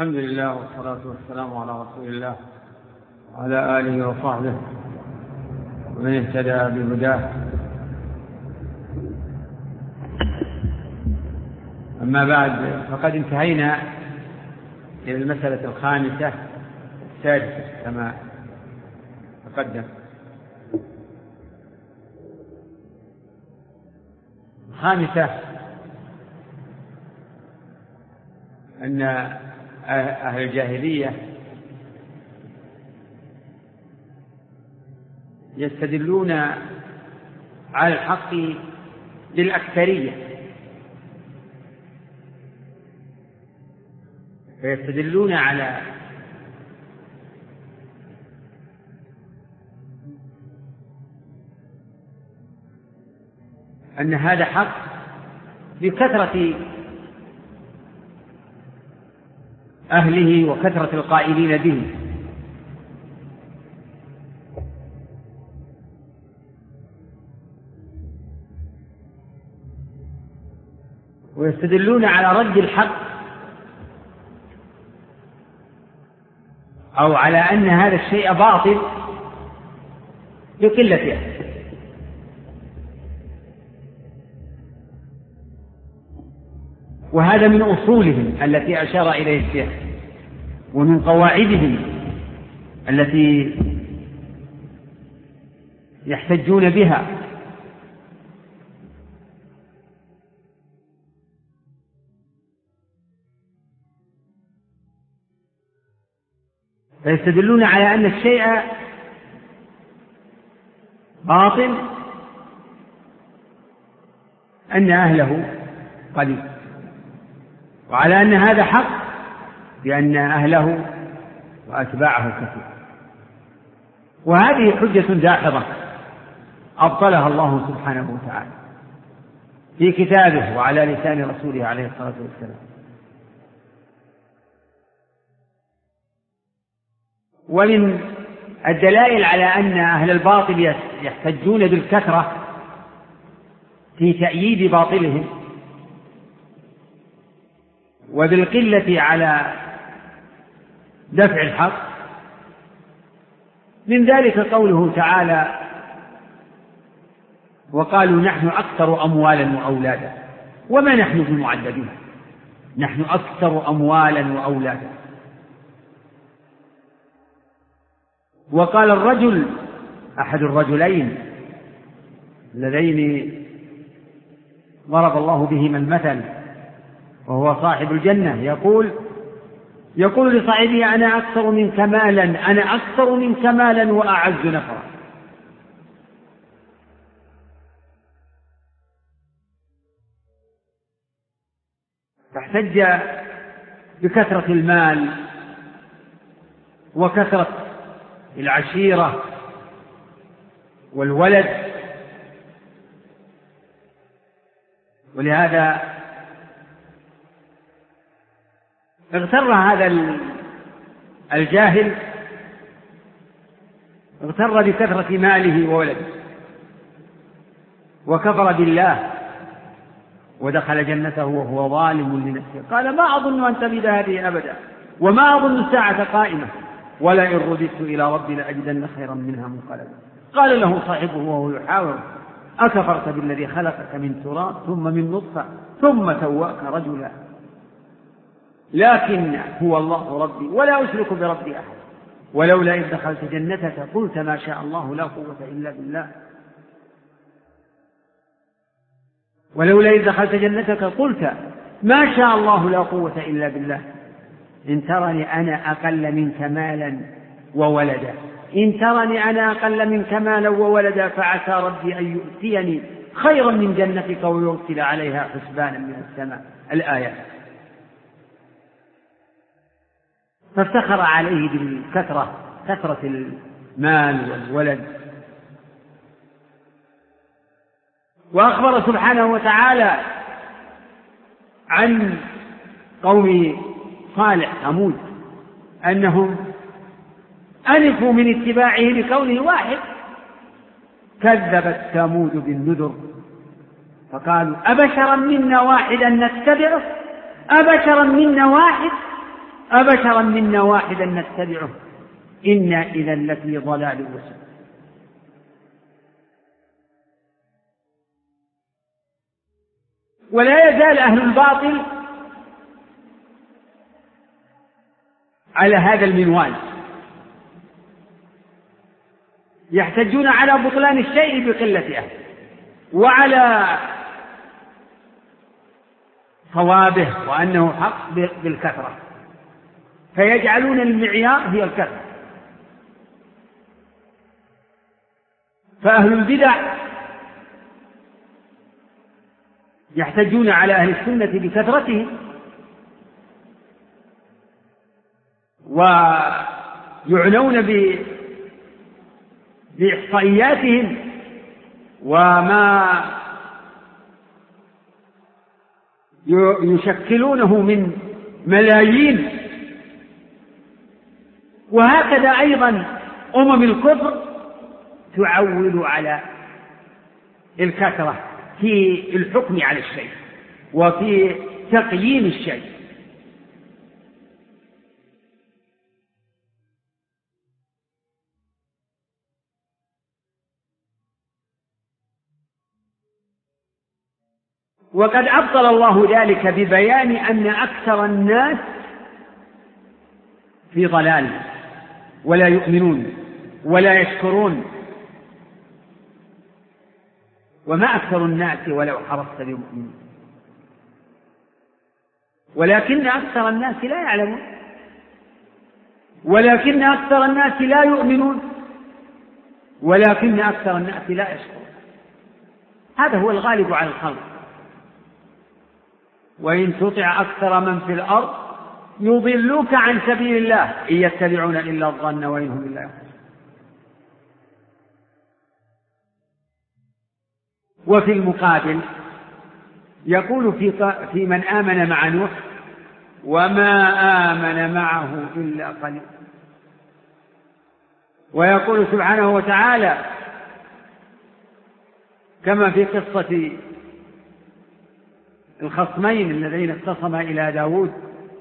الحمد لله والصلاة والسلام على رسول الله وعلى آله وصحبه ومن اهتدى بهداه. أما بعد، فقد انتهينا إلى المسألة الخامسة السادسة كما تقدم. الخامسة أن أهل الجاهلية يستدلون على الحق بالأكثرية، فيستدلون على أن هذا حق بكثرة أهله وكثرة القائلين به، ويستدلون على رد الحق أو على أن هذا الشيء باطل بقلة أهله. وهذا من أصولهم التي أشار إليه الشيخ، ومن قواعدهم التي يحتجون بها. فيستدلون على أن الشيء باطل أن أهله قليل، وعلى أن هذا حق بأن أهله وأتباعه كثير. وهذه حجة داحضة أبطلها الله سبحانه وتعالى في كتابه وعلى لسان رسوله عليه الصلاة والسلام. ومن الدلائل على أن أهل الباطل يحتجون بالكثرة في تأييد باطلهم وبالقلة على دفع الحق، من ذلك قوله تعالى: وقالوا نحن أكثر أموالا وأولادا وما نحن بمعذبين. نحن أكثر أموالا وأولادا. وقال الرجل أحد الرجلين اللذين ضرب الله بهما المثل وهو صاحب الجنة يقول لصاحبه: أنا أكثر منك مالا، أنا أكثر منك مالا وأعز نفرا. فاحتج بكثرة المال وكثرة العشيرة والولد، ولهذا اغتر هذا الجاهل، اغتر بكثرة ماله وولده وكفر بالله ودخل جنته وهو ظالم لنفسه. قال: ما أظن أن تبيد هذه أبدا وما أظن الساعة قائمة ولئن رددت إلى ربي لأجدن خيرا منها منقلبا. قال له صاحبه وهو يحاور: أكفرت بالذي خلقك من تراب ثم من نطفة ثم سواك رجلا لكن هو الله ربي ولا أشرك بربي أحد ولولا إذ دخلت جنتك قلت ما شاء الله لا قوة إلا بالله ولولا إذ دخلت جنتك قلت ما شاء الله لا قوة إلا بالله إن ترني أنا أقل منك مالا وولدا إن ترني أنا أقل منك مالا وولدا فعسى ربي أن يؤتيني خيرا من جنتك ويرسل عليها حسبانا من السماء. الآية. فافتخر عليه بالكثرة، كثرة المال والولد. وأخبر سبحانه وتعالى عن قوم صالح ثمود أنهم أنفوا من اتباعه لكونه واحد. كذبت ثمود بالنذر فقالوا أبشرا منا واحدا نتبعه أبشرا منا واحد أبشرا منا واحدا نتبعه إنا إذا لفي ضلال وسعر. ولا يزال أهل الباطل على هذا المنوال، يحتجون على بطلان الشيء بقلة أهله وعلى صوابه وأنه حق بالكثرة، فيجعلون المعيار هي الكثرة. فأهل البدع يحتجون على أهل السنة بكثرتهم ويعنون بإحصائياتهم وما يشكلونه من ملايين. وهكذا أيضا أمم الكفر تعول على الكثرة في الحكم على الشيء وفي تقييم الشيء. وقد أبطل الله ذلك ببيان أن أكثر الناس في ضلال ولا يؤمنون ولا يشكرون. وما أكثر الناس ولو حرصت بمؤمنين، ولكن أكثر الناس لا يعلمون، ولكن أكثر الناس لا يؤمنون، ولكن أكثر الناس لا يشكرون. هذا هو الغالب على الخلق. وإن تطع أكثر من في الأرض يضلوك عن سبيل الله إن يتبعون إلا الظن وإن هم إلا يخرجون. وفي المقابل يقول في من آمن مع نوح وما آمن معه إلا قليل. ويقول سبحانه وتعالى كما في قصة الخصمين الذين اختصما إلى داود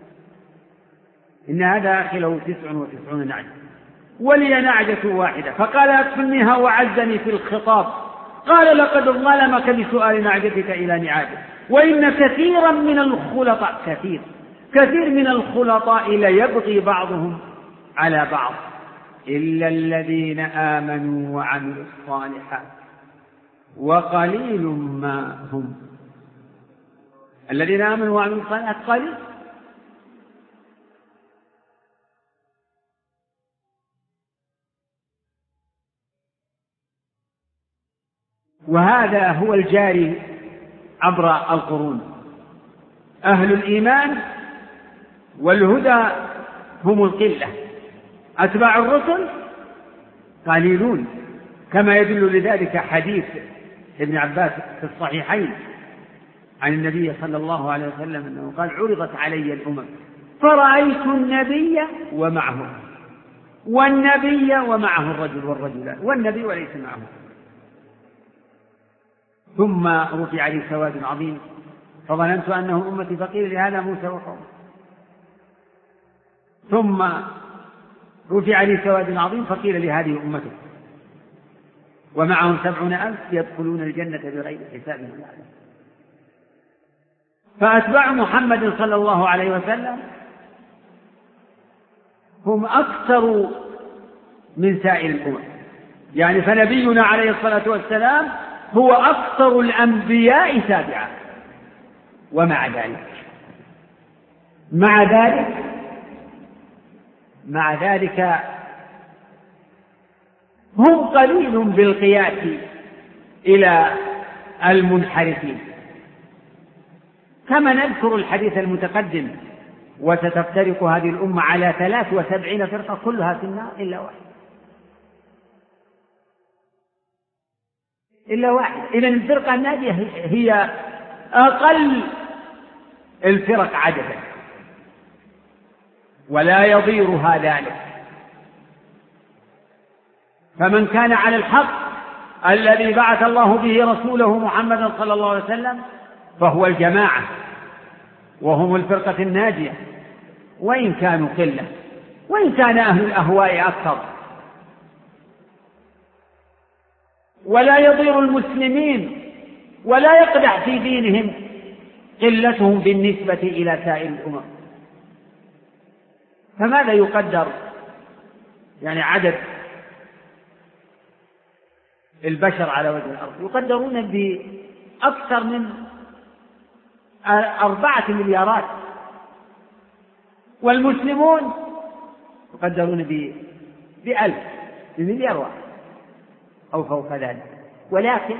إن هذا أخي له 99 نعجة ولي نعجة واحدة فقال أكفلنيها وعزني في الخطاب قال لقد ظلمك بسؤال نعجتك إلى نعاجه وإن كثيرا من الخلطاء كثير من الخلطاء ليبغي بعضهم على بعض إلا الذين آمنوا وعملوا الصالحات وقليل ما هم. الذين آمنوا وعملوا الصالحات قليل. وهذا هو الجاري عبر القرون. أهل الإيمان والهدى هم القلة، أتباع الرسل قليلون، كما يدل لذلك حديث ابن عباس في الصحيحين عن النبي صلى الله عليه وسلم أنه قال عرضت علي الأمم فرأيت النبي ومعه والنبي ومعه الرجل والرجلان والنبي وليس معه، ثم رفع لي سواد عظيم فظننت أنه أمتي فقيل لهذا موسى وقومه، ثم رفع لي سواد عظيم فقيل لهذه أمته ومعهم 70,000 يدخلون الجنة بغير حساب ولا عذاب. فأتباع محمد صلى الله عليه وسلم هم أكثر من سائر الأمم، يعني فنبينا عليه الصلاة والسلام هو أكثر الأنبياء تابعا. ومع ذلك هم قليل بالقياس إلى المنحرفين، كما نذكر الحديث المتقدم وستفترق هذه الأمة على 73 فرقة كلها في النار إلا واحد. إذن الفرقة الناجية هي أقل الفرق عددا ولا يضيرها ذلك. فمن كان على الحق الذي بعث الله به رسوله محمد صلى الله عليه وسلم فهو الجماعة وهم الفرقة الناجية، وإن كانوا قلة، وإن كان أهل الأهواء أكثر. ولا يضير المسلمين ولا يقدح في دينهم قلتهم بالنسبة إلى سائر الأمم. فماذا يقدر يعني عدد البشر على وجه الأرض؟ يقدرون بأكثر من 4 مليارات، والمسلمون يقدرون ب1,000، بمليار واحد أو فوق ذلك. ولكن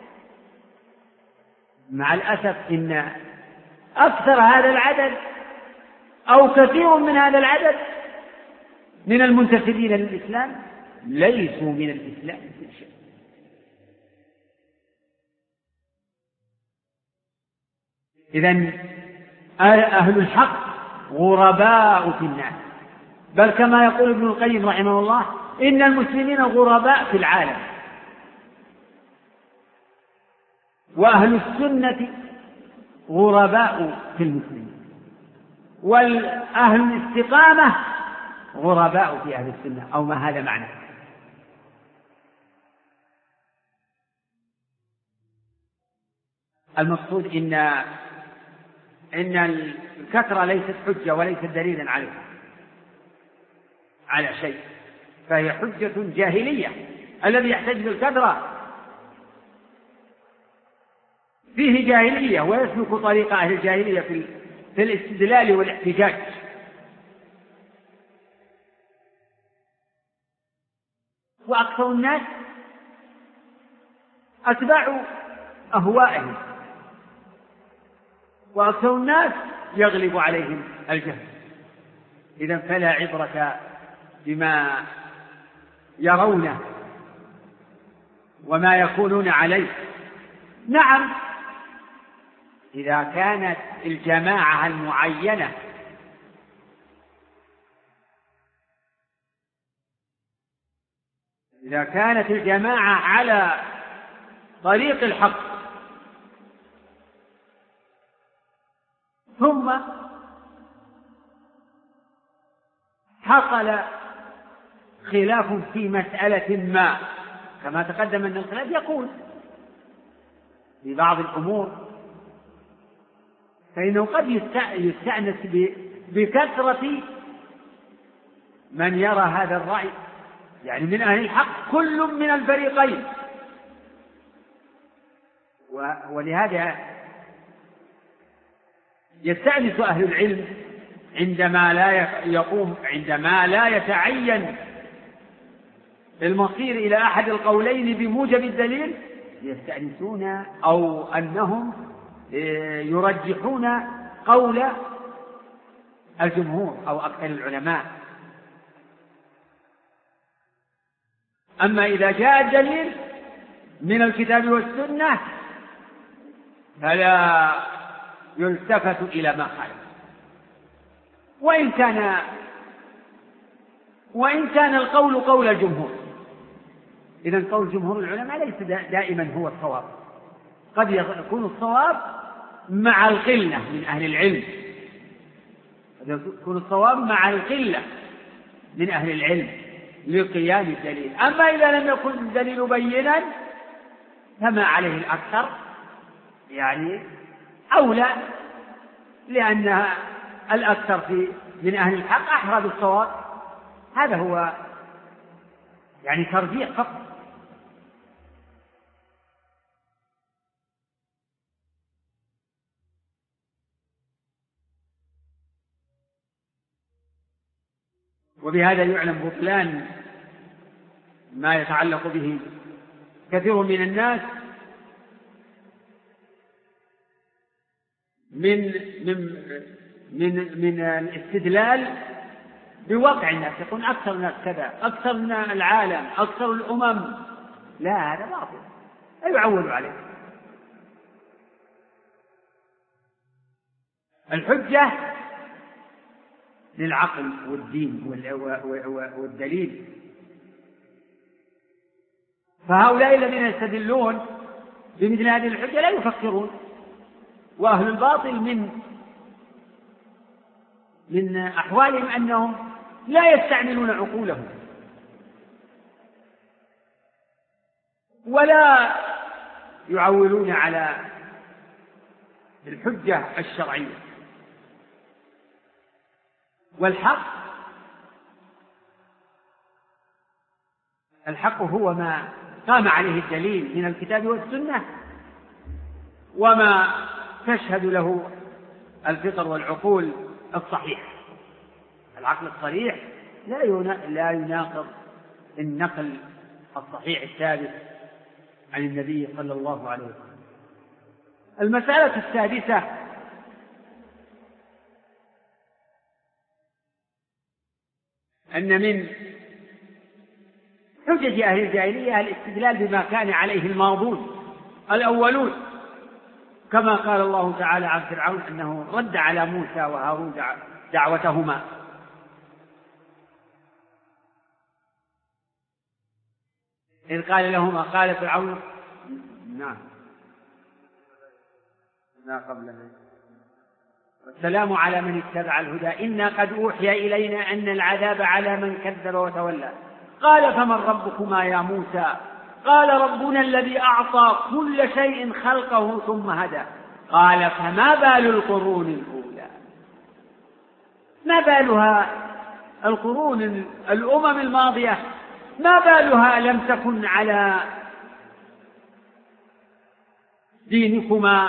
مع الأسف إن أكثر هذا العدد أو كثير من هذا العدد من المنتسبين للإسلام ليسوا من الإسلام في شيء. إذن أهل الحق غرباء في الناس، بل كما يقول ابن القيم رحمه الله: إن المسلمين غرباء في العالم، وأهل السنة غرباء في المسلمين، والأهل الاستقامة غرباء في أهل السنة، أو ما هذا معنى. المقصود إن الكثرة ليست حجة وليست دليلا على شيء، فهي حجة جاهلية. الذي يحتج بالكثرة فيه جاهلية، ويسلك طريق أهل الجاهلية في الاستدلال والاحتجاج. وأكثر الناس أتباع أهوائهم، وأكثر الناس يغلب عليهم الجهل. إذن فلا عبرة بما يرونه وما يكونون عليه. نعم، إذا كانت الجماعة المعينة على طريق الحق ثم حصل خلاف في مسألة ما، كما تقدم أن الخلاف يكون في بعض الأمور، فإنه قد يستأنس بكثرة من يرى هذا الرأي، يعني من أهل الحق كل من الفريقين. ولهذا يستأنس أهل العلم عندما لا يتعين المصير إلى أحد القولين بموجب الدليل، يستأنسون أو أنهم يرجحون قول الجمهور أو أكثر العلماء. أما إذا جاء الدليل من الكتاب والسنة فلا يلتفت إلى ما خالف، وإن كان القول قول الجمهور. إذن قول جمهور العلماء ليس دائما هو الصواب، قد يكون الصواب مع القلة من أهل العلم، قد يكون الصواب مع القلة من أهل العلم لقيام الدليل. أما إذا لم يكن الدليل بينا فما عليه الأكثر يعني أولى، لأن الأكثر من أهل الحق أحرى بالصواب. هذا هو يعني ترجيح فقط. وبهذا يعلم بطلان ما يتعلق به كثير من الناس من الاستدلال بواقع الناس، يكون أكثر الناس كذا، أكثر من العالم، أكثر الأمم. لا، هذا باطل، لا يعول عليه. الحجة للعقل والدين والدليل. فهؤلاء الذين يستدلون بمثل هذه الحجة لا يفكرون، وأهل الباطل من أحوالهم أنهم لا يستعملون عقولهم ولا يعولون على الحجة الشرعية. الحق هو ما قام عليه الدليل من الكتاب والسنة وما تشهد له الفطر والعقول الصحيحة. العقل الصريح لا يناقض النقل الصحيح الثابت عن النبي صلى الله عليه وسلم. المسألة السادسة أن من حجج أهل الجاهلية الاستدلال بما كان عليه الماضون الأولون، كما قال الله تعالى عن فرعون أنه رد على موسى وهارون دعوتهما. إذ قال لهما قال فرعون والسلام على من اتبع الهدى إنا قد أوحي إلينا أن العذاب على من كذب وتولى قال فمن ربكما يا موسى قال ربنا الذي أعطى كل شيء خلقه ثم هدى قال فما بال القرون الأولى. ما بالها القرون الأمم الماضية ما بالها لم تكن على دينكما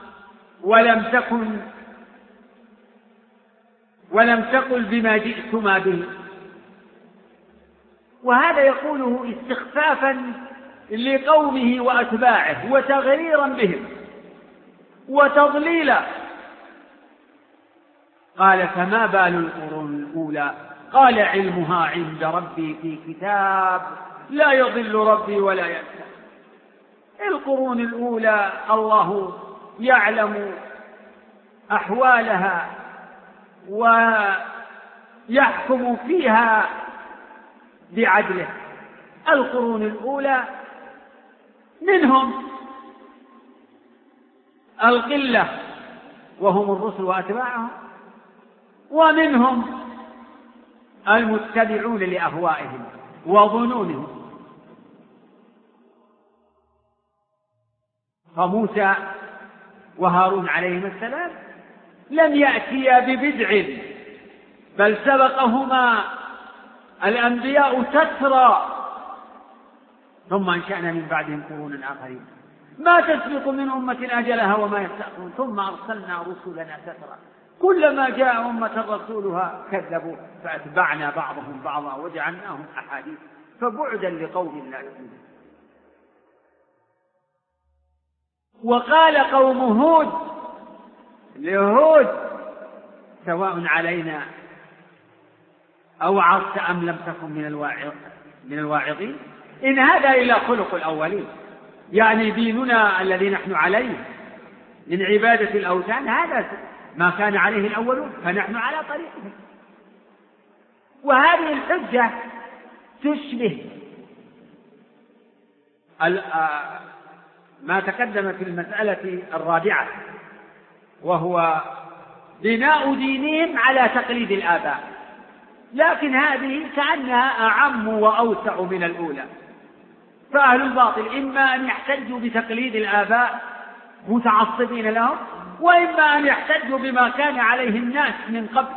ولم تقل بما جئتما به. وهذا يقوله استخفافا لقومه وأتباعه وتغريرا بهم وتضليلا. قال فما بال القرون الأولى قال علمها عند ربي في كتاب لا يضل ربي ولا ينسى. القرون الأولى الله يعلم أحوالها ويحكم فيها بعدله. القرون الأولى منهم القلة وهم الرسل وأتباعهم، ومنهم المتبعون لأهوائهم وظنونهم. فموسى وهارون عليهما السلام لم يأتيا ببدع بل سبقهما الأنبياء تترى ثم أنشأنا من بعدهم قرونا آخرين ما تسبق من أمة أجلها وما يستأخرون ثم أرسلنا رسلنا تترى كلما جاء أمة رسولها كذبوا فأتبعنا بعضهم بعضا وجعلناهم أحاديث فبعدا لقوم لا يؤمنون. وقال قوم هود لهود سواء علينا أوعظت أم لم تكن من الواعظين إن هذا إلا خلق الأولين. يعني ديننا الذي نحن عليه من عبادة الأوثان هذا ما كان عليه الأولون فنحن على طريقه. وهذه الحجة تشبه ما تقدم في المسألة الرابعة وهو بناء دينهم على تقليد الآباء، لكن هذه كأنها أعم وأوسع من الأولى. فأهل الباطل إما أن يحتجوا بتقليد الآباء متعصبين لهم وإما أن يحتجوا بما كان عليه الناس من قبل.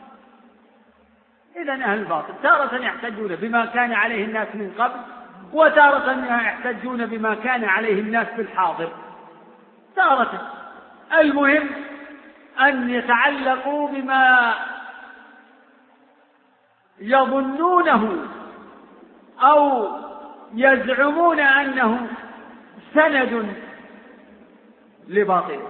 إذن أهل الباطل تارة يحتجون بما كان عليه الناس من قبل وتارة يحتجون بما كان عليه الناس في الحاضر تارة. المهم أن يتعلقوا بما يظنونه أو يزعمون أنه سند لباطله.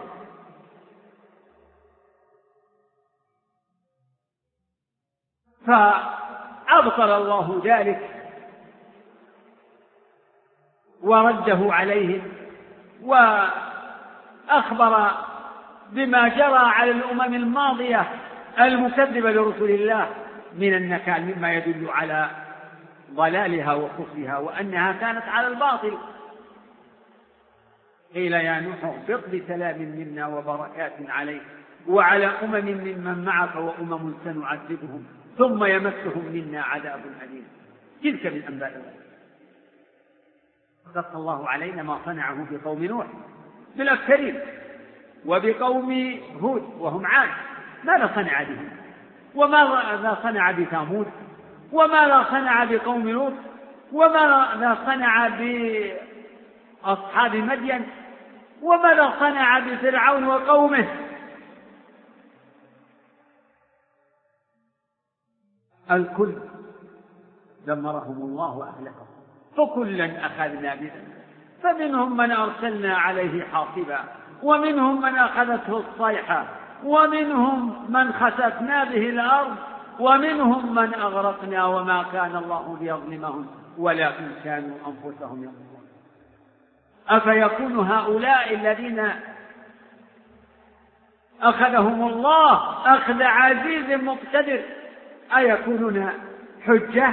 فأبطل الله ذلك ورده عليهم وأخبر بما جرى على الأمم الماضية المكذبة لرسل الله من النكال مما يدل على ضلالها وكفرها وأنها كانت على الباطل. قيل يا نوح اهبط بسلام منا وبركات عليك وعلى أمم ممن معك وأمم سنعذبهم ثم يمسهم منا عذاب أليم. تلك من أنباء الغيب. قص الله علينا ما صنعه بقوم نوح بالأكثرين، وبقوم هود وهم عاد ماذا صنع بهم، وماذا صنع بثمود، وماذا صنع بقوم لوط، وماذا صنع بأصحاب مدين، وماذا صنع بفرعون وقومه. الكل دمرهم الله وأهلكهم، فكلا أخذنا بذنبه، فمنهم من أرسلنا عليه حاصبا، ومنهم من أخذته الصيحة، ومنهم من خسفنا به الأرض، ومنهم من أغرقنا وما كان الله ليظلمهم ولكن كانوا أنفسهم يظلمون. أفيكون هؤلاء الذين أخذهم الله أخذ عزيز مقتدر أيكونون حجة؟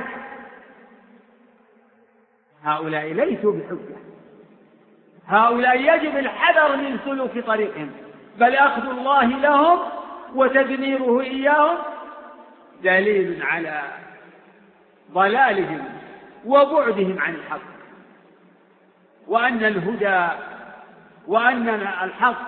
هؤلاء ليسوا بحجة، هؤلاء يجب الحذر من سلوك طريقهم، بل أخذ الله لهم وتدميره إياهم دليل على ضلالهم وبعدهم عن الحق، وأن الهدى وأن الحق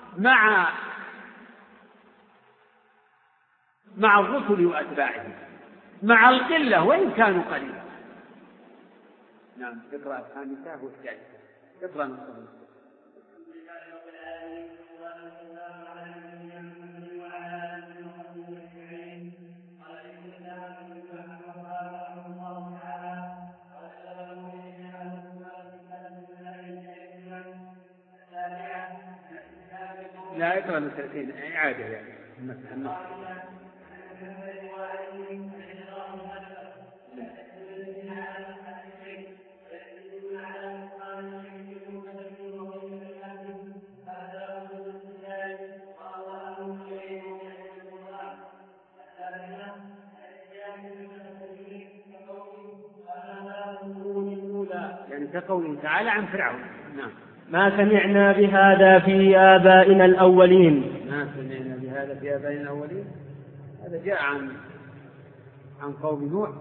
مع الرسل وأتباعهم، مع القلة وإن كانوا قليلا. نعم. اقرأ الخامسة والسادسة. اقرأ نصر. لا اقرأ نصرتين إعادة يعني النصر. يعني كقوله تعالى عن فرعون. نعم. ما سمعنا بهذا في آبائنا الأولين. ما سمعنا بهذا في آبائنا الأولين، هذا جاء عن قوم نوح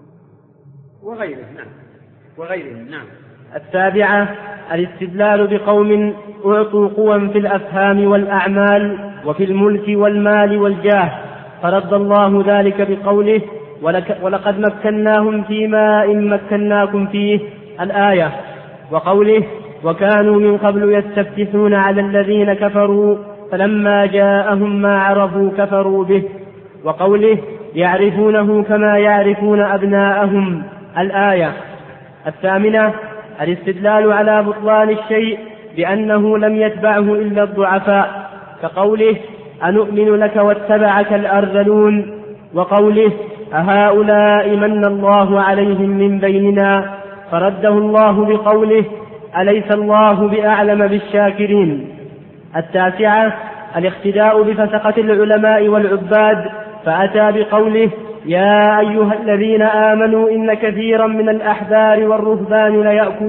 وغيره. نعم. وغيرهم. نعم. السابعة الاستدلال بقوم أعطوا قوى في الأفهام والأعمال وفي الملك والمال والجاه، فرد الله ذلك بقوله ولقد مكناهم فيما إن مكناكم فيه الآية، وقوله وكانوا من قبل يستفتحون على الذين كفروا فلما جاءهم ما عرفوا كفروا به، وقوله يعرفونه كما يعرفون أبناءهم الآية. الثامنة الاستدلال على بطلان الشيء بأنه لم يتبعه إلا الضعفاء، كقوله أنؤمن لك واتبعك الأرذلون، وقوله أهؤلاء من الله عليهم من بيننا، فرده الله بقوله أليس الله بأعلم بالشاكرين. التاسعة الاقتداء بفسقة العلماء والعباد، فأتى بقوله يا أيها الذين آمنوا إن كثيرا من الأحبار والرهبان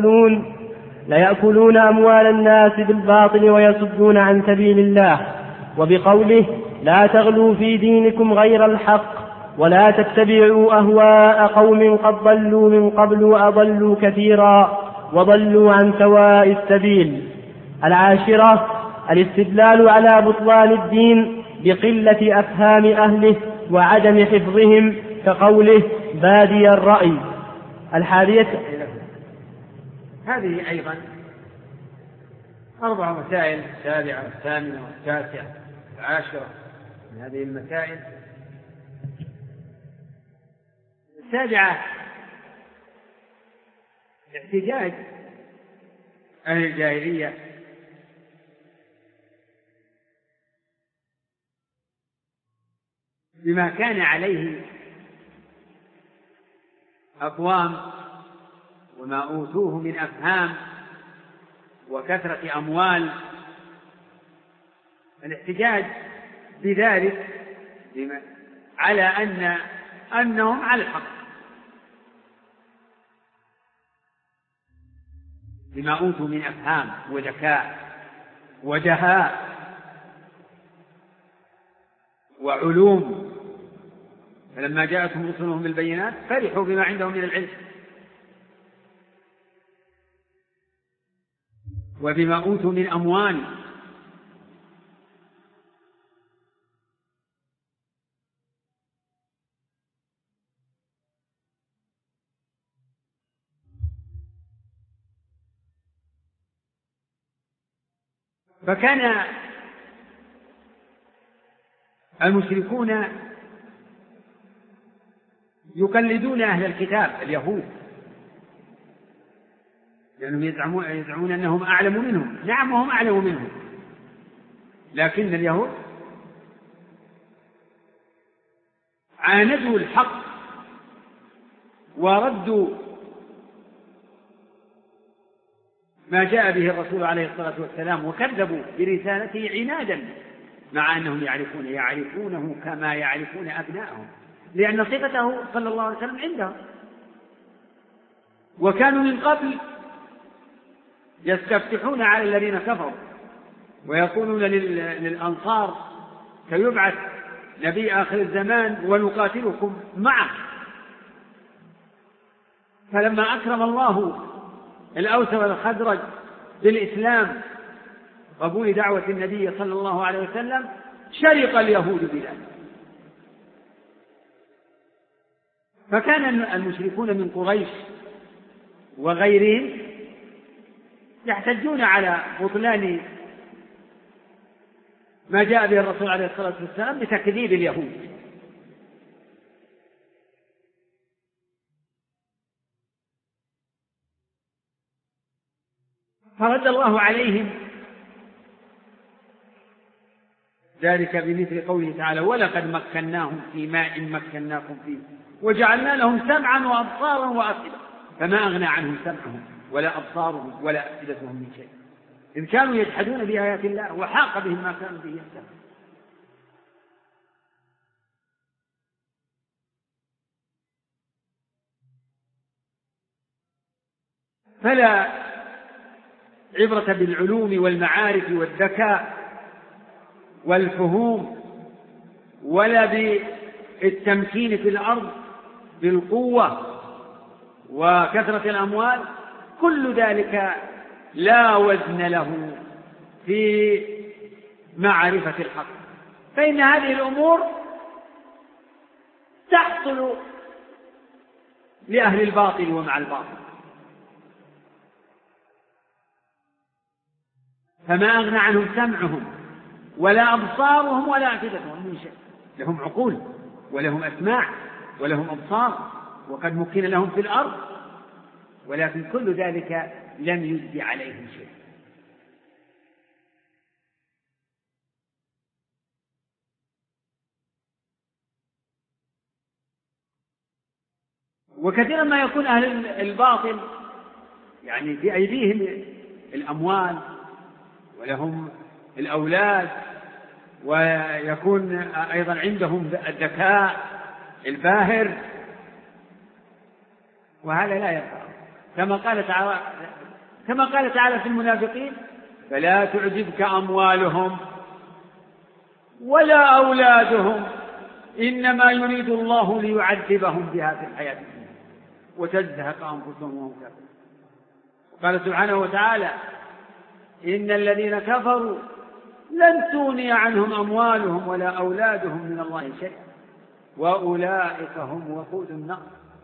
ليأكلون أموال الناس بالباطل ويصدون عن سبيل الله، وبقوله لا تغلوا في دينكم غير الحق ولا تتبعوا أهواء قوم قد ضلوا من قبل وأضلوا كثيرا وضلوا عن سواء السبيل. العاشرة الاستدلال على بطلان الدين بقلة أفهام أهله وعدم حفظهم، كقوله بادي الرأي. الحادية هذه أيضا 4 مسائل، 7 8 9 10 من هذه المسائل. 7 احتجاج أهل الجاهلية بما كان عليه أقوام وما أوتوه من أفهام وكثرة أموال، الاحتجاج بذلك على أنهم على الحق بما أوتوا من أفهام وذكاء ودهاء. وعلوم، فلما جاءتهم رسلهم بالبينات فرحوا بما عندهم من العلم وبما أوتوا من أموال. فكان المشركون يقلدون أهل الكتاب اليهود، لأنهم يزعمون أنهم أعلم منهم. نعم، وهم أعلم منهم، لكن اليهود عاندوا الحق وردوا ما جاء به الرسول عليه الصلاة والسلام وكذبوا برسالته عنادا، مع أنهم يعرفونه كما يعرفون أبنائهم، لأن صفته صلى الله عليه وسلم عندهم. وكانوا من قبل يستفتحون على الذين كفروا ويقولون للأنصار سيبعث نبي آخر الزمان ونقاتلكم معه. فلما أكرم الله الأوس والخزرج بالإسلام قبول دعوة النبي صلى الله عليه وسلم شرق اليهود بذلك. فكان المشركون من قريش وغيرهم يحتجون على بطلان ما جاء به الرسول عليه الصلاة والسلام بتكذيب اليهود. فرد الله عليهم ذلك بمثل قوله تعالى: ولقد مكناهم في ماء مكناكم فيه وجعلنا لهم سمعا وأبصارا وأفئدة فما أغنى عنهم سمعهم ولا أبصارهم ولا أفئدتهم من شيء إذ كانوا يجحدون بآيات الله وحاق بهم ما كانوا به يستهزئون. فلا عبرة بالعلوم والمعارف والذكاء والفهوم ولا بالتمكين في الأرض بالقوة وكثرة الأموال، كل ذلك لا وزن له في معرفة الحق، فإن هذه الأمور تحصل لأهل الباطل ومع الباطل. فما أغنى عنهم سمعهم ولا أبصارهم ولا أفئدتهم من شيء. لهم عقول ولهم أسماع ولهم أبصار وقد مكن لهم في الأرض، ولكن كل ذلك لم يجد عليهم شيء. وكثيرا ما يكون أهل الباطل يعني في أيديهم الأموال ولهم الأولاد ويكون أيضا عندهم الذكاء الباهر، وهذا لا ينفع. كما قال تعالى في المنافقين: فلا تعجبك أموالهم ولا أولادهم إنما يريد الله ليعذبهم بها في الحياة الدنيا وتزهق أنفسهم وهم كافرون. وقال سبحانه وتعالى: إن الذين كفروا لن تغني عنهم أموالهم ولا أولادهم من الله شيئا وأولئك هم وقود النار.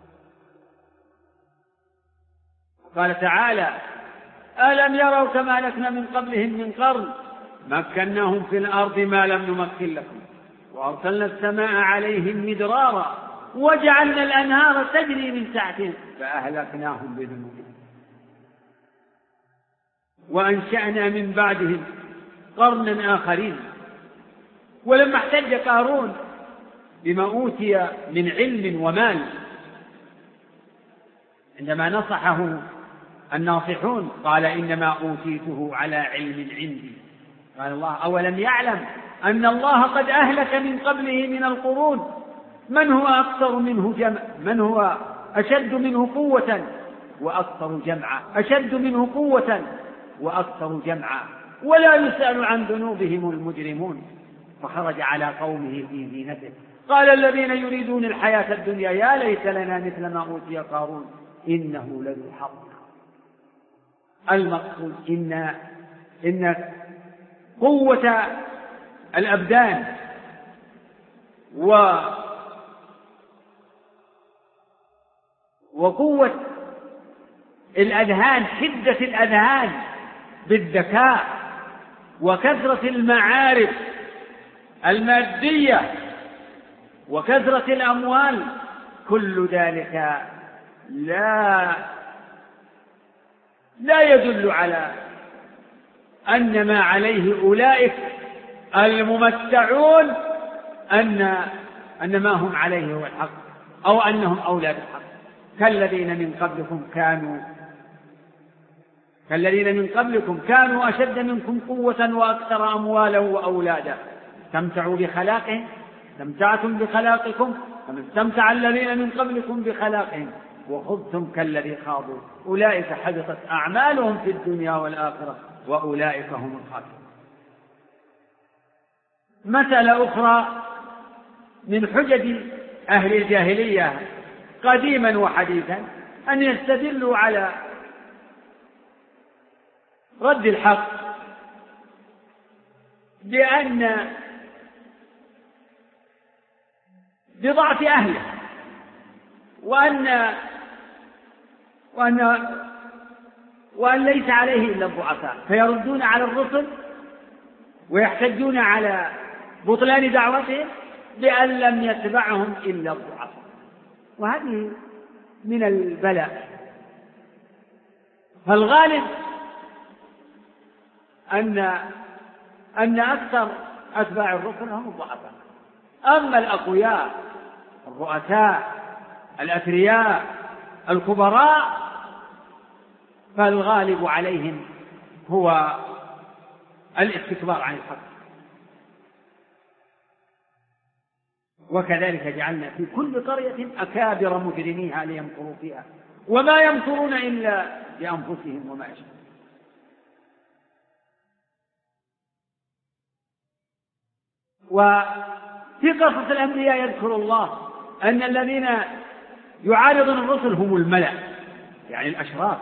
قال تعالى: ألم يروا كما أهلكنا من قبلهم من قرن مكناهم في الأرض ما لم نمكن لكم وأرسلنا السماء عليهم مدرارا وجعلنا الأنهار تجري من تحتهم فأهلكناهم بذنوبهم وأنشأنا من بعدهم قرنا آخرين. ولما احتج قارون بما أوتي من علم ومال عندما نصحه الناصحون قال: إنما أوتيته على علم عندي. قال الله: أولم يعلم أن الله قد أهلك من قبله من القرون من هو أكثر منه من هو أشد منه قوة وأكثر جمعا أشد منه قوة وأكثر جمعا ولا يسأل عن ذنوبهم المجرمون. فخرج على قومه في زينته قال الذين يريدون الحياة الدنيا يا ليت لنا مثل ما أوتي قارون إنه لذو حظ. المقصود إن قوة الأبدان وقوة الأذهان، شدة الأذهان بالذكاء وكثرة المعارف المادية وكثرة الأموال، كل ذلك لا يدل على أن ما عليه أولئك الممتعون أن ما هم عليه هو الحق أو أنهم أولى بالحق. كالذين من قبلكم كانوا أشد منكم قوة وأكثر أموالا وأولادا استمتعوا بخلاقهم، استمتعتم بخلاقكم كما استمتع الذين من قبلكم بخلاقهم وخضتم كالذي خاضوا أولئك حبطت أعمالهم في الدنيا والآخرة وأولئك هم الخاسرون. مسألة أخرى من حجج أهل الجاهلية قديما وحديثا أن يستدلوا على رد الحق بضعف أهله وأن ليس عليه إلا الضعفاء، فيردون على الرسل ويحتجون على بطلان دعوتهم بأن لم يتبعهم إلا الضعفاء، وهذه من البلاء. فالغالب أن أكثر أتباع الرسل هم الضعفاء، أما الأقوياء الرؤساء الأثرياء الكبراء فالغالب عليهم هو الاستكبار عن الحق. وكذلك جعلنا في كل قرية أكابر مجرميها ليمكروا فيها وما يمكرون إلا بأنفسهم وما يشاءون. وفي قصص الأنبياء يذكر الله أن الذين يعارضون الرسل هم الملأ، يعني الأشراف،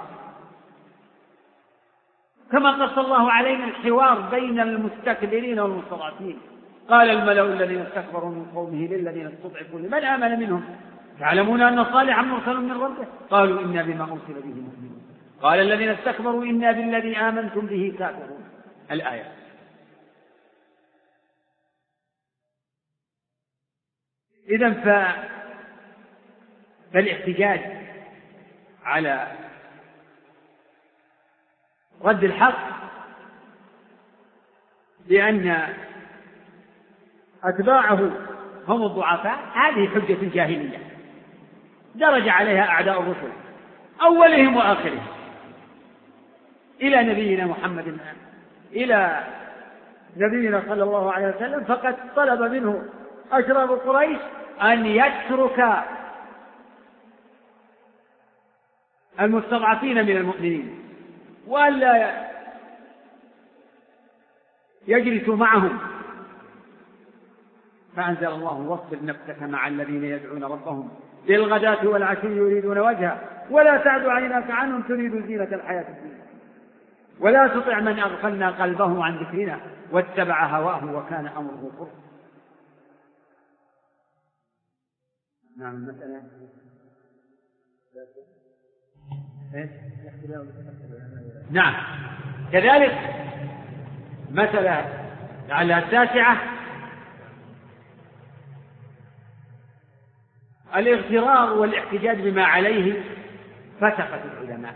كما قص الله علينا الحوار بين المستكبرين والمستضعفين. قال الملأ الذين استكبروا من قومه للذين استضعفوا لمن آمن منهم تعلمون أن صالحا مرسل من ربه قالوا إنا بما أرسل به مؤمنون قال الذين استكبروا إنا بالذي آمنتم به كافرون. الآية. إذن فالاحتجاج على رد الحق بأن أتباعه هم الضعفاء هذه حجة جاهلية درج عليها أعداء الرسل أولهم وآخرهم إلى نبينا محمد إلى نبينا صلى الله عليه وسلم، فقد طلب منه أشراف قريش أن يترك المستضعفين من المؤمنين وألا يجلسوا معهم، فأنزل الله واصبر نفسك مع الذين يدعون ربهم بالغداة والعشي يريدون وجهه ولا تعد عيناك عنهم تريد زينة الحياة الدنيا ولا تطع من أغفلنا قلبه عن ذكرنا واتبع هواه وكان أمره فرطا. نعم. مثلا نعم. كذلك مثلا على التاسعة الاغترار والاحتجاج بما عليه فسقة العلماء.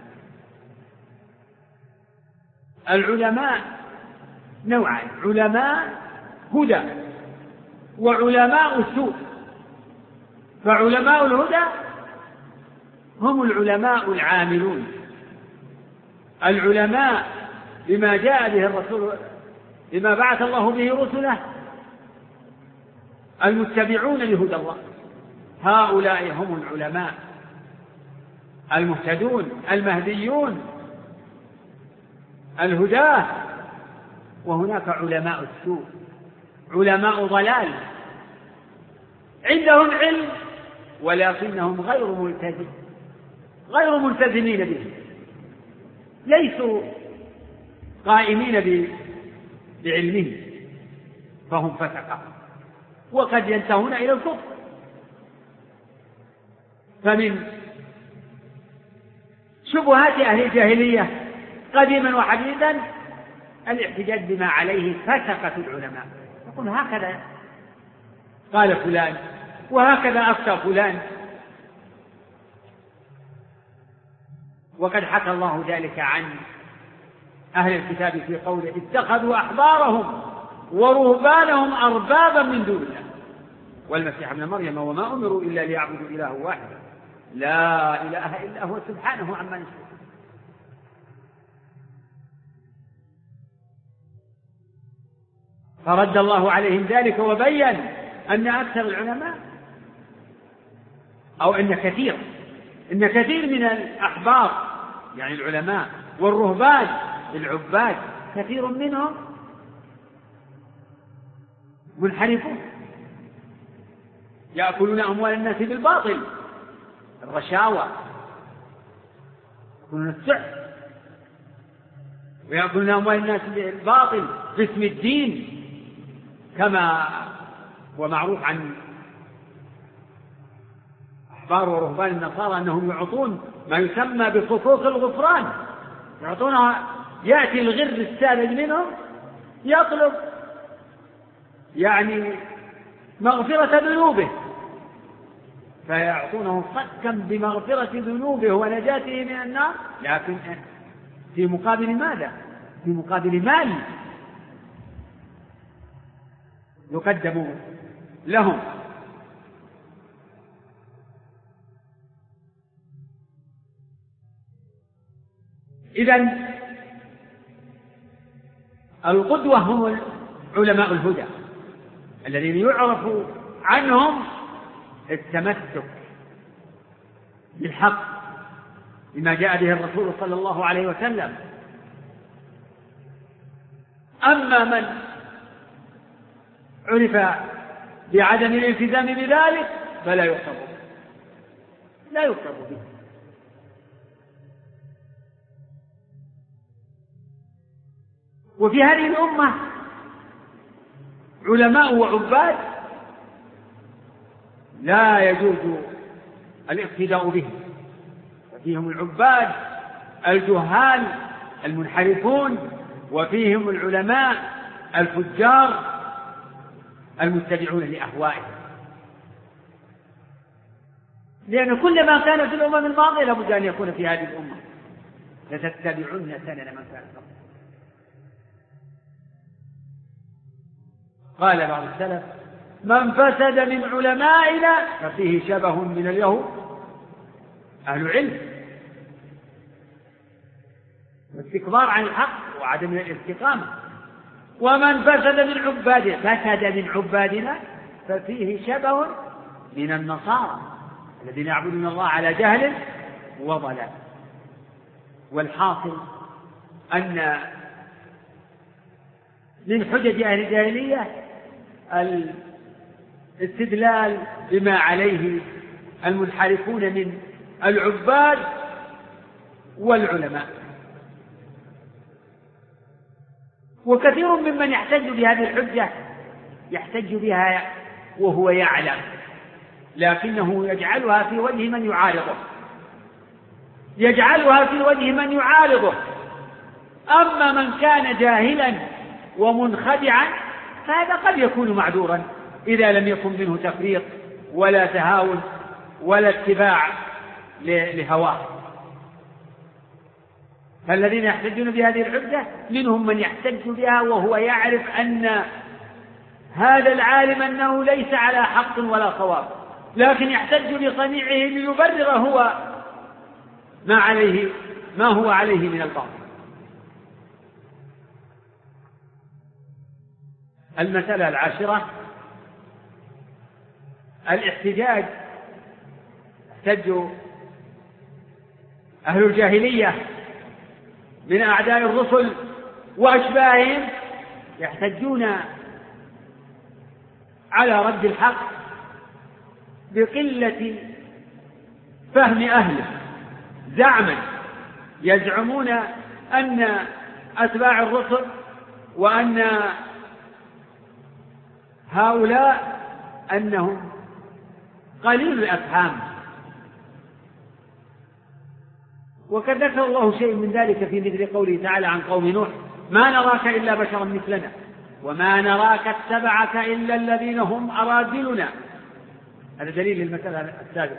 العلماء نوعان: علماء هدى وعلماء سوء. فعلماء الهدى هم العلماء العاملون، العلماء بما جاء به الرسول، بما بعث الله به رسله، المتبعون لهدى الله، هؤلاء هم العلماء المهتدون المهديون الهداة. وهناك علماء السوء، علماء ضلال عندهم علم ولكنهم غير ملتزمين به، ليسوا قائمين بعلمه، فهم فسقة وقد ينتهون إلى الكفر. فمن شبهات أهل الجاهلية قديما وحديثا الاحتجاج بما عليه فسقة العلماء، يقول هكذا قال فلان وهكذا أفتى فلان. وقد حكى الله ذلك عن أهل الكتاب في قوله اتخذوا أحبارهم ورهبانهم أربابا من دون الله والمسيح ابن مريم وما أمروا إلا ليعبدوا إله واحد لا إله إلا هو سبحانه عما يشركون. فرد الله عليهم ذلك وبين أن أكثر العلماء أو أن كثير من الأحبار يعني العلماء والرهبان العباد كثير منهم منحرفون يأكلون أموال الناس بالباطل، الرشاوى، يأكلون السحر، ويأكلون أموال الناس بالباطل باسم الدين، كما هو معروف عن أحبار ورهبان النصارى أنهم يعطون ما يسمى بصفوف الغفران، يعطونها، يأتي الغر الساذج منهم يطلب يعني مغفرة ذنوبه فيعطونه صكا بمغفرة ذنوبه ونجاته من النار، لكن في مقابل ماذا؟ في مقابل مال يقدم لهم. إذن القدوة هم علماء الهدى الذين يعرف عنهم التمسك بالحق بما جاء به الرسول صلى الله عليه وسلم. أما من عرف بعدم الالتزام بذلك فلا يكتب به. وفي هذه الأمة علماء وعباد لا يجوز الاقتداء بهم، وفيهم العباد الجهال المنحرفون، وفيهم العلماء الفجار المتبعون لأهوائهم، لأن كل ما كان في الأمم الماضية لابد أن يكون في هذه الأمة، لتتبعن سنن من كان قبلكم. قال بعض السلف من فسد من علمائنا ففيه شبه من اليهود، أهل علم واستكبار عن الحق وعدم الاستقامة. ومن فسد من عبادنا ففيه شبه من النصارى الذين يعبدون الله على جهل وضلال. والحاصل أن من حجج أهل الجاهلية الاستدلال بما عليه المنحرفون من العباد والعلماء. وكثير ممن يحتج بهذه الحجة يحتج بها وهو يعلم، لكنه يجعلها في وجه من يعارضه. أما من كان جاهلا ومنخدعا فهذا قد يكون معذورا إذا لم يكن منه تفريط ولا تهاون ولا اتباع لهواه. فالذين يحتجون بهذه الحجة منهم من يحتج بها وهو يعرف أن هذا العالم أنه ليس على حق ولا صواب، لكن يحتج بصنيعه ليبرر هو ما هو عليه من الباطل. المسألة 10 الاحتجاج. احتج أهل الجاهلية من أعداء الرسل وأشباههم يحتجون على رد الحق بقلة فهم أهله، يزعمون أن أتباع الرسل وأن هؤلاء أنهم قليل الأفهام، وقد ذكر الله شيء من ذلك في مثل قوله تعالى عن قوم نوح: ما نراك إلا بشرا مثلنا وما نراك اتبعك إلا الذين هم أراذلنا. هذا دليل للمسألة السابقة.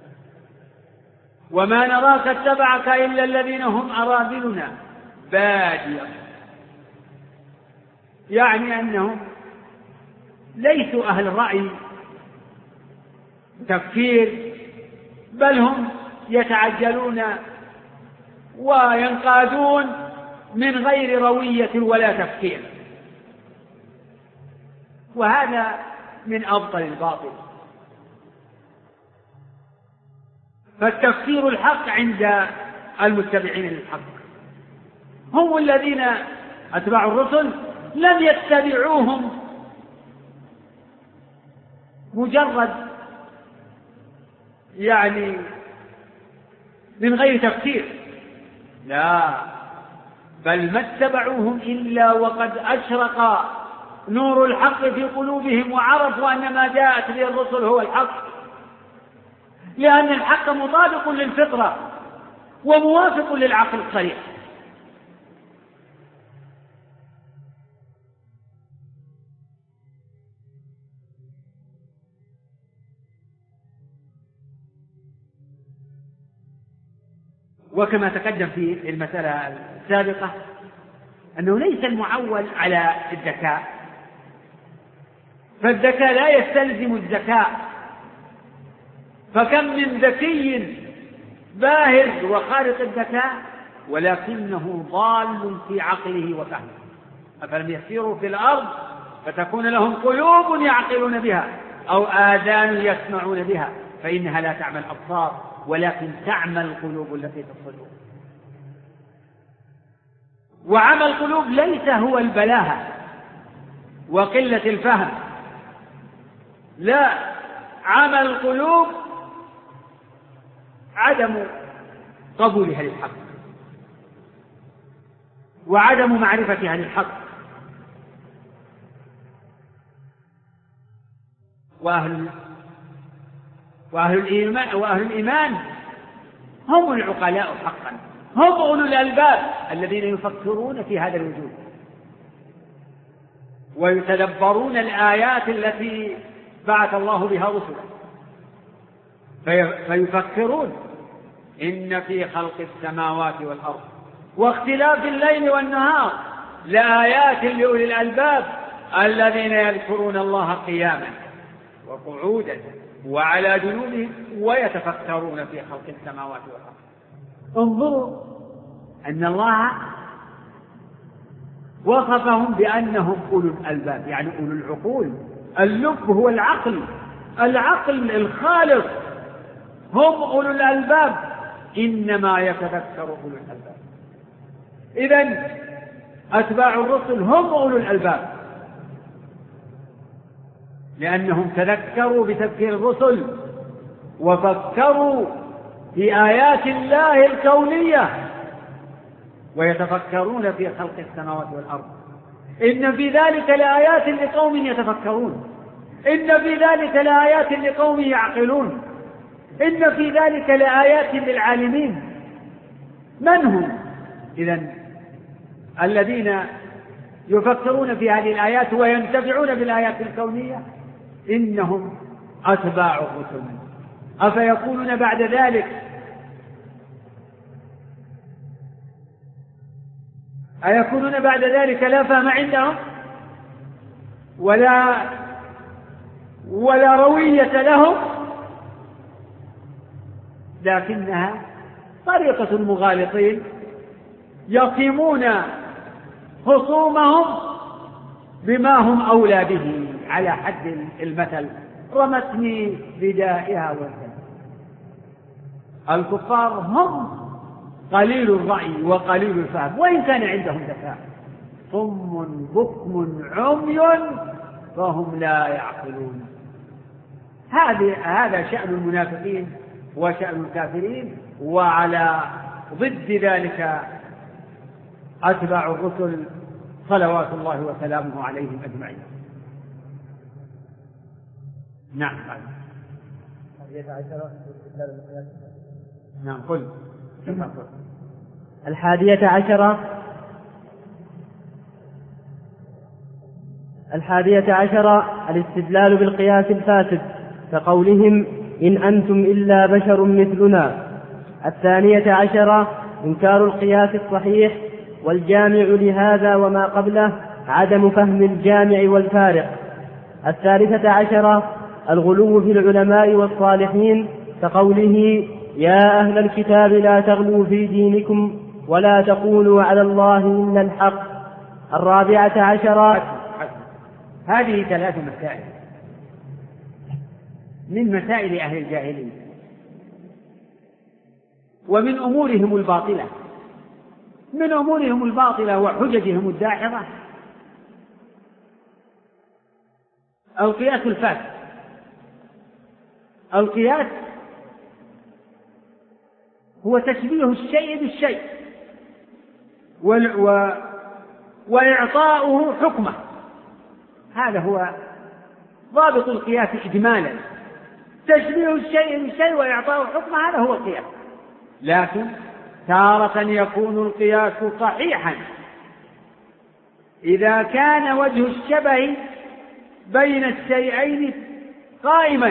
وما نراك اتبعك إلا الذين هم أراذلنا بادية، يعني أنهم ليسوا أهل الرأي تفكير، بل هم يتعجلون وينقادون من غير روية ولا تفكير، وهذا من أبطل الباطل. فالتفسير الحق عند المتبعين للحق هم الذين أتبعوا الرسل لم يتبعوهم مجرد يعني من غير تفسير، لا، بل ما اتبعوهم إلا وقد أشرق نور الحق في قلوبهم وعرفوا أن ما جاءت به الرسل هو الحق، لأن الحق مطابق للفطرة وموافق للعقل الصريح. وكما تقدم في المسألة السابقة أنه ليس المعول على الذكاء، فالذكاء لا يستلزم الذكاء، فكم من ذكي باهر وخارق الذكاء ولكنه ضال في عقله وفهمه. أفلم يسيروا في الأرض فتكون لهم قلوب يعقلون بها أو آذان يسمعون بها فإنها لا تعمى الأبصار ولكن تعمى القلوب التي في الصدور. وعمى القلوب ليس هو البلاهة وقلة الفهم، لا، عمى القلوب عدم قبولها للحق وعدم معرفتها للحق. وأهل الإيمان هم العقلاء حقا، هم أولو الألباب الذين يفكرون في هذا الوجود ويتدبرون الآيات التي بعث الله بها رسله، فيفكرون إن في خلق السماوات والأرض واختلاف الليل والنهار لآيات لأولي الألباب الذين يذكرون الله قياما وقعودا وعلى جنوبهم ويتفكرون في خلق السماوات والأرض. انظروا أن الله وصفهم بأنهم أولو الألباب، يعني أولو العقول. اللب هو العقل الخالص، هم أولو الألباب، إنما يتذكر أولو الألباب. إذن أتباع الرسل هم أولو الألباب لأنهم تذكروا بتذكير الرسل وفكروا في آيات الله الكونية ويتفكرون في خلق السماوات والأرض. إن في ذلك لآيات لقوم يتفكرون، إن في ذلك لآيات لقوم يعقلون، إن في ذلك لآيات للعالمين. من هم إذن الذين يفكرون في هذه الآيات وينتفعون بالآيات الكونية؟ إنهم أتباع الرسل. أفيقولون بعد ذلك أيكونون بعد ذلك لا فهم عندهم ولا روية لهم؟ لكنها طريقة المغالطين يقيمون خصومهم بما هم أولى به على حد المثل: رمتني بدائها والكلام. الكفار هم قليل الرأي وقليل الفهم وإن كان عندهم ذكاء، صم بكم عمي فهم لا يعقلون. هذا شأن المنافقين وشأن الكافرين، وعلى ضد ذلك أتباع الرسل صلوات الله وسلامه عليهم أجمعين. نعم. نعم قل. 11 الاستدلال بالقياس الفاسد كقولهم إن أنتم إلا بشر مثلنا. 12 إنكار القياس الصحيح والجامع لهذا وما قبله عدم فهم الجامع والفارق. 13 الغلو في العلماء والصالحين كقوله يا أهل الكتاب لا تغلوا في دينكم ولا تقولوا على الله إلا الحق. 14 هذه 3 مسائل من مسائل أهل الجاهلية ومن أمورهم الباطلة، من أمورهم الباطلة وحججهم الداحضة القياس الفاسد. القياس هو تشبيه الشيء بالشيء وإعطاؤه حكمه. هذا هو ضابط القياس إجمالا، تشبيه الشيء بالشيء وإعطاؤه حكمه، هذا هو القياس. لكن تارة يكون القياس صحيحا إذا كان وجه الشبه بين الشيئين قائما،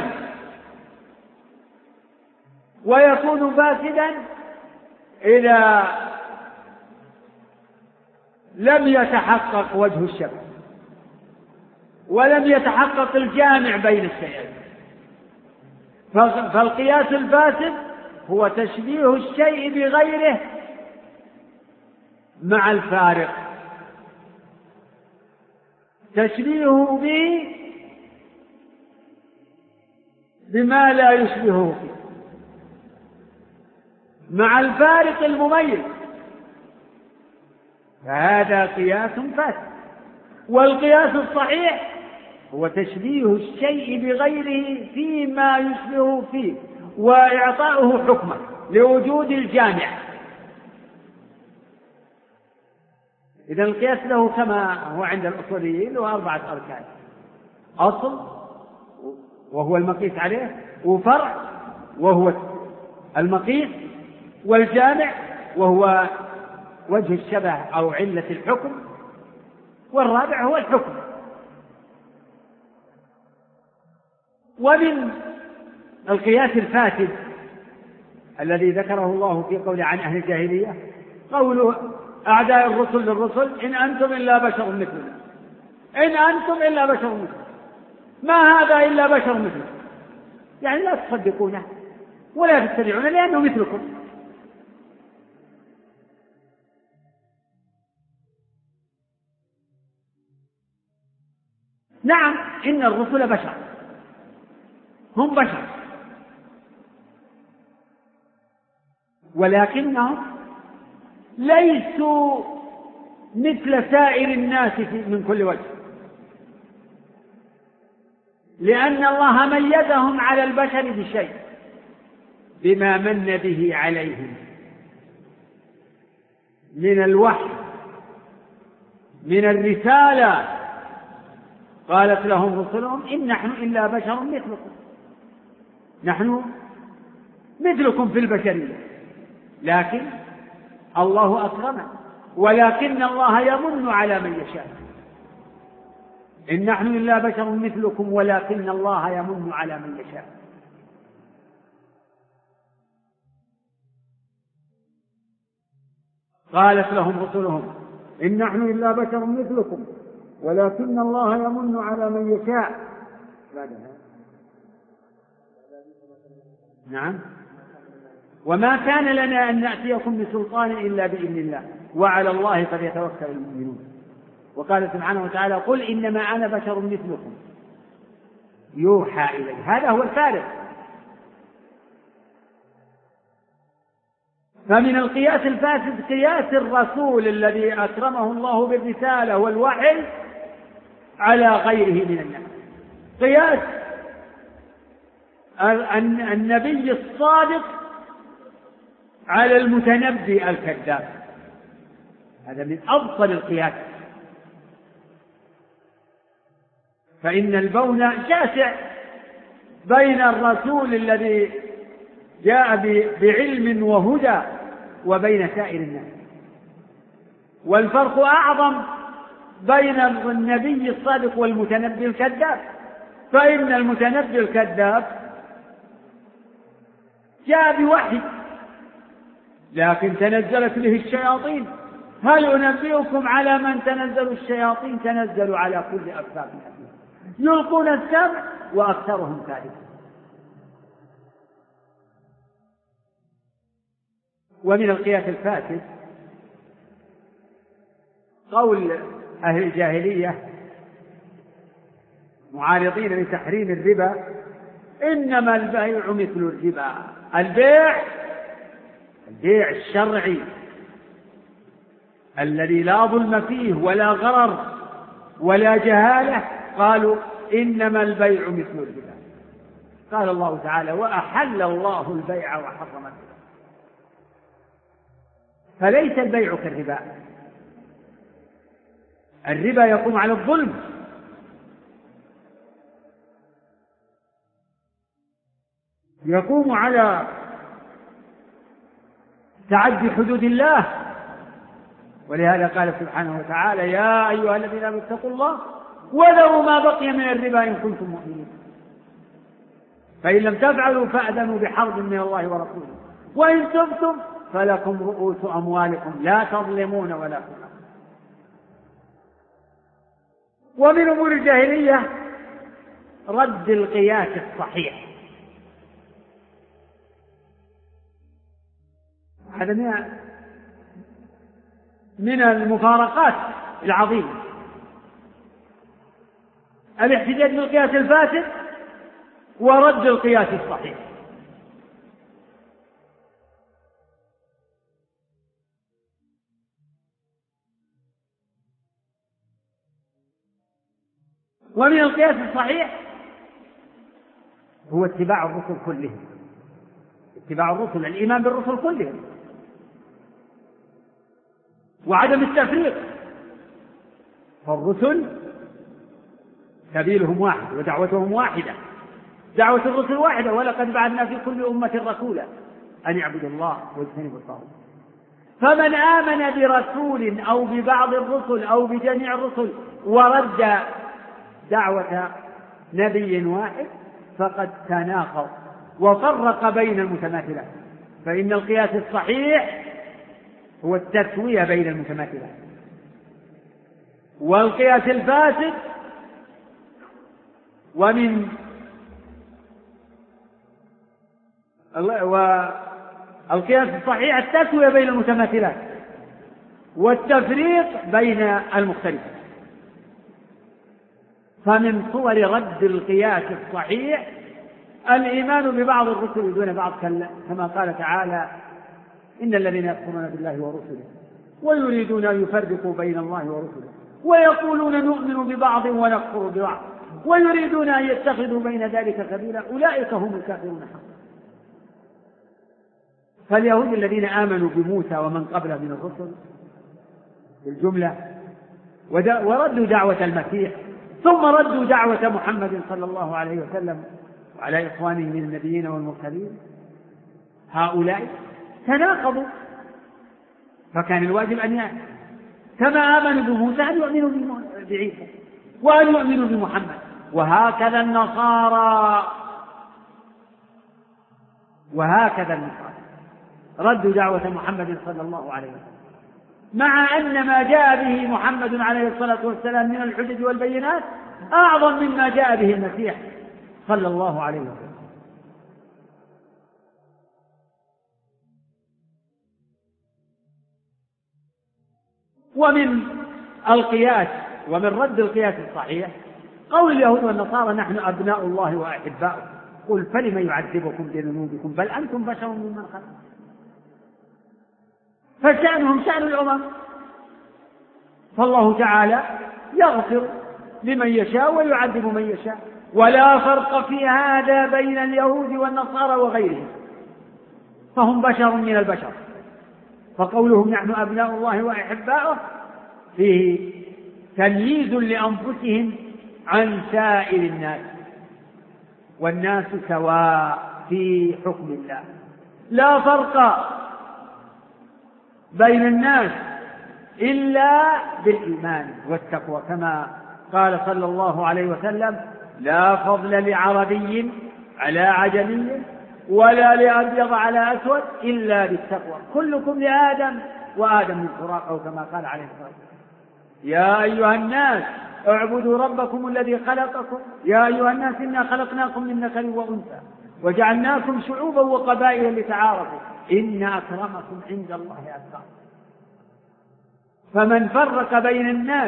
ويكون فاسدا إذا لم يتحقق وجه الشبه ولم يتحقق الجامع بين الشيئين. فالقياس الفاسد هو تشبيه الشيء بغيره مع الفارق، تشبيهه به بما لا يشبهه فيه مع الفارق المميز، فهذا قياس فاسد. والقياس الصحيح هو تشبيه الشيء بغيره فيما يشبهه فيه وإعطاؤه حكمه لوجود الجامع. إذن القياس له كما هو عند الأصوليين له 4 أركان: أصل وهو المقيس عليه، وفرع وهو المقيس، والجامع وهو وجه الشبه أو علة الحكم، والرابع هو الحكم. ومن القياس الفاسد الذي ذكره الله في قوله عن أهل الجاهلية قوله أعداء الرسل للرسل إن أنتم إلا بشر مثلنا، إن أنتم إلا بشر مثلنا، ما هذا إلا بشر مثلنا، يعني لا تصدقونه ولا تتبعونه لأنه مثلكم. نعم إن الرسل بشر، هم بشر، ولكنهم ليسوا مثل سائر الناس من كل وجه، لأن الله ميزهم على البشر بشيء بما من به عليهم من الوحي، من الرسالة. قالت لهم رسلهم إن نحن إلا بشر مثلكم، نحن مثلكم في البشرية، لكن الله أكرمنا، ولكن الله يمن على من يشاء. إن نحن إلا بشر مثلكم ولكن الله يمن على من يشاء. قالت لهم رسلهم إن نحن إلا بشر مثلكم ولكن الله يمن على من يشاء. نعم. وما كان لنا أن نأتيكم بسلطان إلا بإذن الله وعلى الله فليتوكل المؤمنون. وقال سبحانه وتعالى قل إنما أنا بشر مثلكم يوحى إلي. هذا هو الفارق. فمن القياس الفاسد قياس الرسول الذي أكرمه الله بالرسالة والوحي على غيره من الناس. قياس النبي الصادق على المتنبي الكذاب، هذا من أبطل القياس، فإن البون شاسع بين الرسول الذي جاء بعلم وهدى وبين سائر الناس، والفرق أعظم بين النبي الصادق والمتنبي الكذاب، فإن المتنبي الكذاب جاء بوحي لكن تنزلت به الشياطين. هل أنبئكم على من تنزل الشياطين؟ تنزل على كل أفاك أثيم يلقون السمع وأكثرهم كاذبون. ومن القياس الفاسد قول أهل الجاهلية معارضين لتحريم الربا: إنما البيع مثل الربا. البيع الشرعي الذي لا ظلم فيه ولا غرر ولا جهالة، قالوا إنما البيع مثل الربا. قال الله تعالى: وأحل الله البيع وحرم الربا. فليس البيع كالربا. الربا يقوم على الظلم، يقوم على تعدي حدود الله، ولهذا قال سبحانه وتعالى: يا أيها الذين آمنوا اتقوا الله وذروا ما بقي من الربا إن كنتم مؤمنين، فإن لم تفعلوا فأذنوا بحرب من الله ورسوله، وإن تبتم فلكم رؤوس أموالكم لا تظلمون ولا تظلمون. ومن أمور الجاهلية رد القياس الصحيح، هذا من المفارقات العظيمة، الاحتجاج بالقياس الفاسد ورد القياس الصحيح. ومن القياس الصحيح هو اتباع الرسل كلهم، اتباع الرسل، الإيمان بالرسل كلهم، وعدم التفريق. فالرسل سبيلهم واحد ودعوتهم واحدة، دعوة الرسل واحدة: ولقد بعثنا في كل أمة رسولا أن يعبدوا الله واجتنبوا الطاغوت. فمن آمن برسول أو ببعض الرسل أو بجميع الرسل ورد دعوة نبي واحد فقد تناقض وفرق بين المتماثلات. فإن القياس الصحيح هو التسوية بين المتماثلات، والقياس الفاسد والقياس الصحيح التسوية بين المتماثلات والتفريق بين المختلفات. فمن صور رد القياس الصحيح الإيمان ببعض الرسل دون بعض، كما قال تعالى: إن الذين يكفرون بالله ورسله ويريدون أن يفرقوا بين الله ورسله ويقولون نؤمن ببعض ونكفر ببعض ويريدون أن يتخذوا بين ذلك سبيلا أولئك هم الكافرون حقا. فاليهود الذين آمنوا بموسى ومن قبله من الرسل بالجملة وردوا دعوة المسيح، ثم ردوا دعوة محمد صلى الله عليه وسلم وعلى إخوانه من النبيين والمرسلين، هؤلاء تناقضوا. فكان الواجب أن كما آمنوا بموسى أن يؤمنوا بعيسى وأن يؤمنوا بمحمد، وهكذا النصارى ردوا دعوة محمد صلى الله عليه وسلم، مع أن ما جاء به محمد عليه الصلاة والسلام من الحجج والبينات أعظم مما جاء به المسيح صلى الله عليه وسلم. ومن القياس ومن رد القياس الصحيح قول اليهود والنصارى: نحن أبناء الله وأحباؤه، قل فلم يعذبكم بذنوبكم بل أنتم بشر ممن خلق. فشأنهم شأن الأمم، فالله تعالى يغفر لمن يشاء ويعذب من يشاء. ولا فرق في هذا بين اليهود والنصارى وغيرهم، فهم بشر من البشر. فقولهم نحن أبناء الله وأحباؤه فيه تمييز لأنفسهم عن سائر الناس، والناس سواء في حكم الله. لا فرق بين الناس إلا بالإيمان والتقوى، كما قال صلى الله عليه وسلم: لا فضل لعربي على عجمي ولا لأبيض على أسود إلا بالتقوى، كلكم لآدم وآدم من تراب، أو كما قال عليه الصلاة والسلام: يا أيها الناس اعبدوا ربكم الذي خلقكم، يا أيها الناس إنا خلقناكم من ذكر وأنثى وجعلناكم شعوبا وقبائل لتعارفوا إن أكرمكم عند الله أتقاكم. فمن فرق بين الناس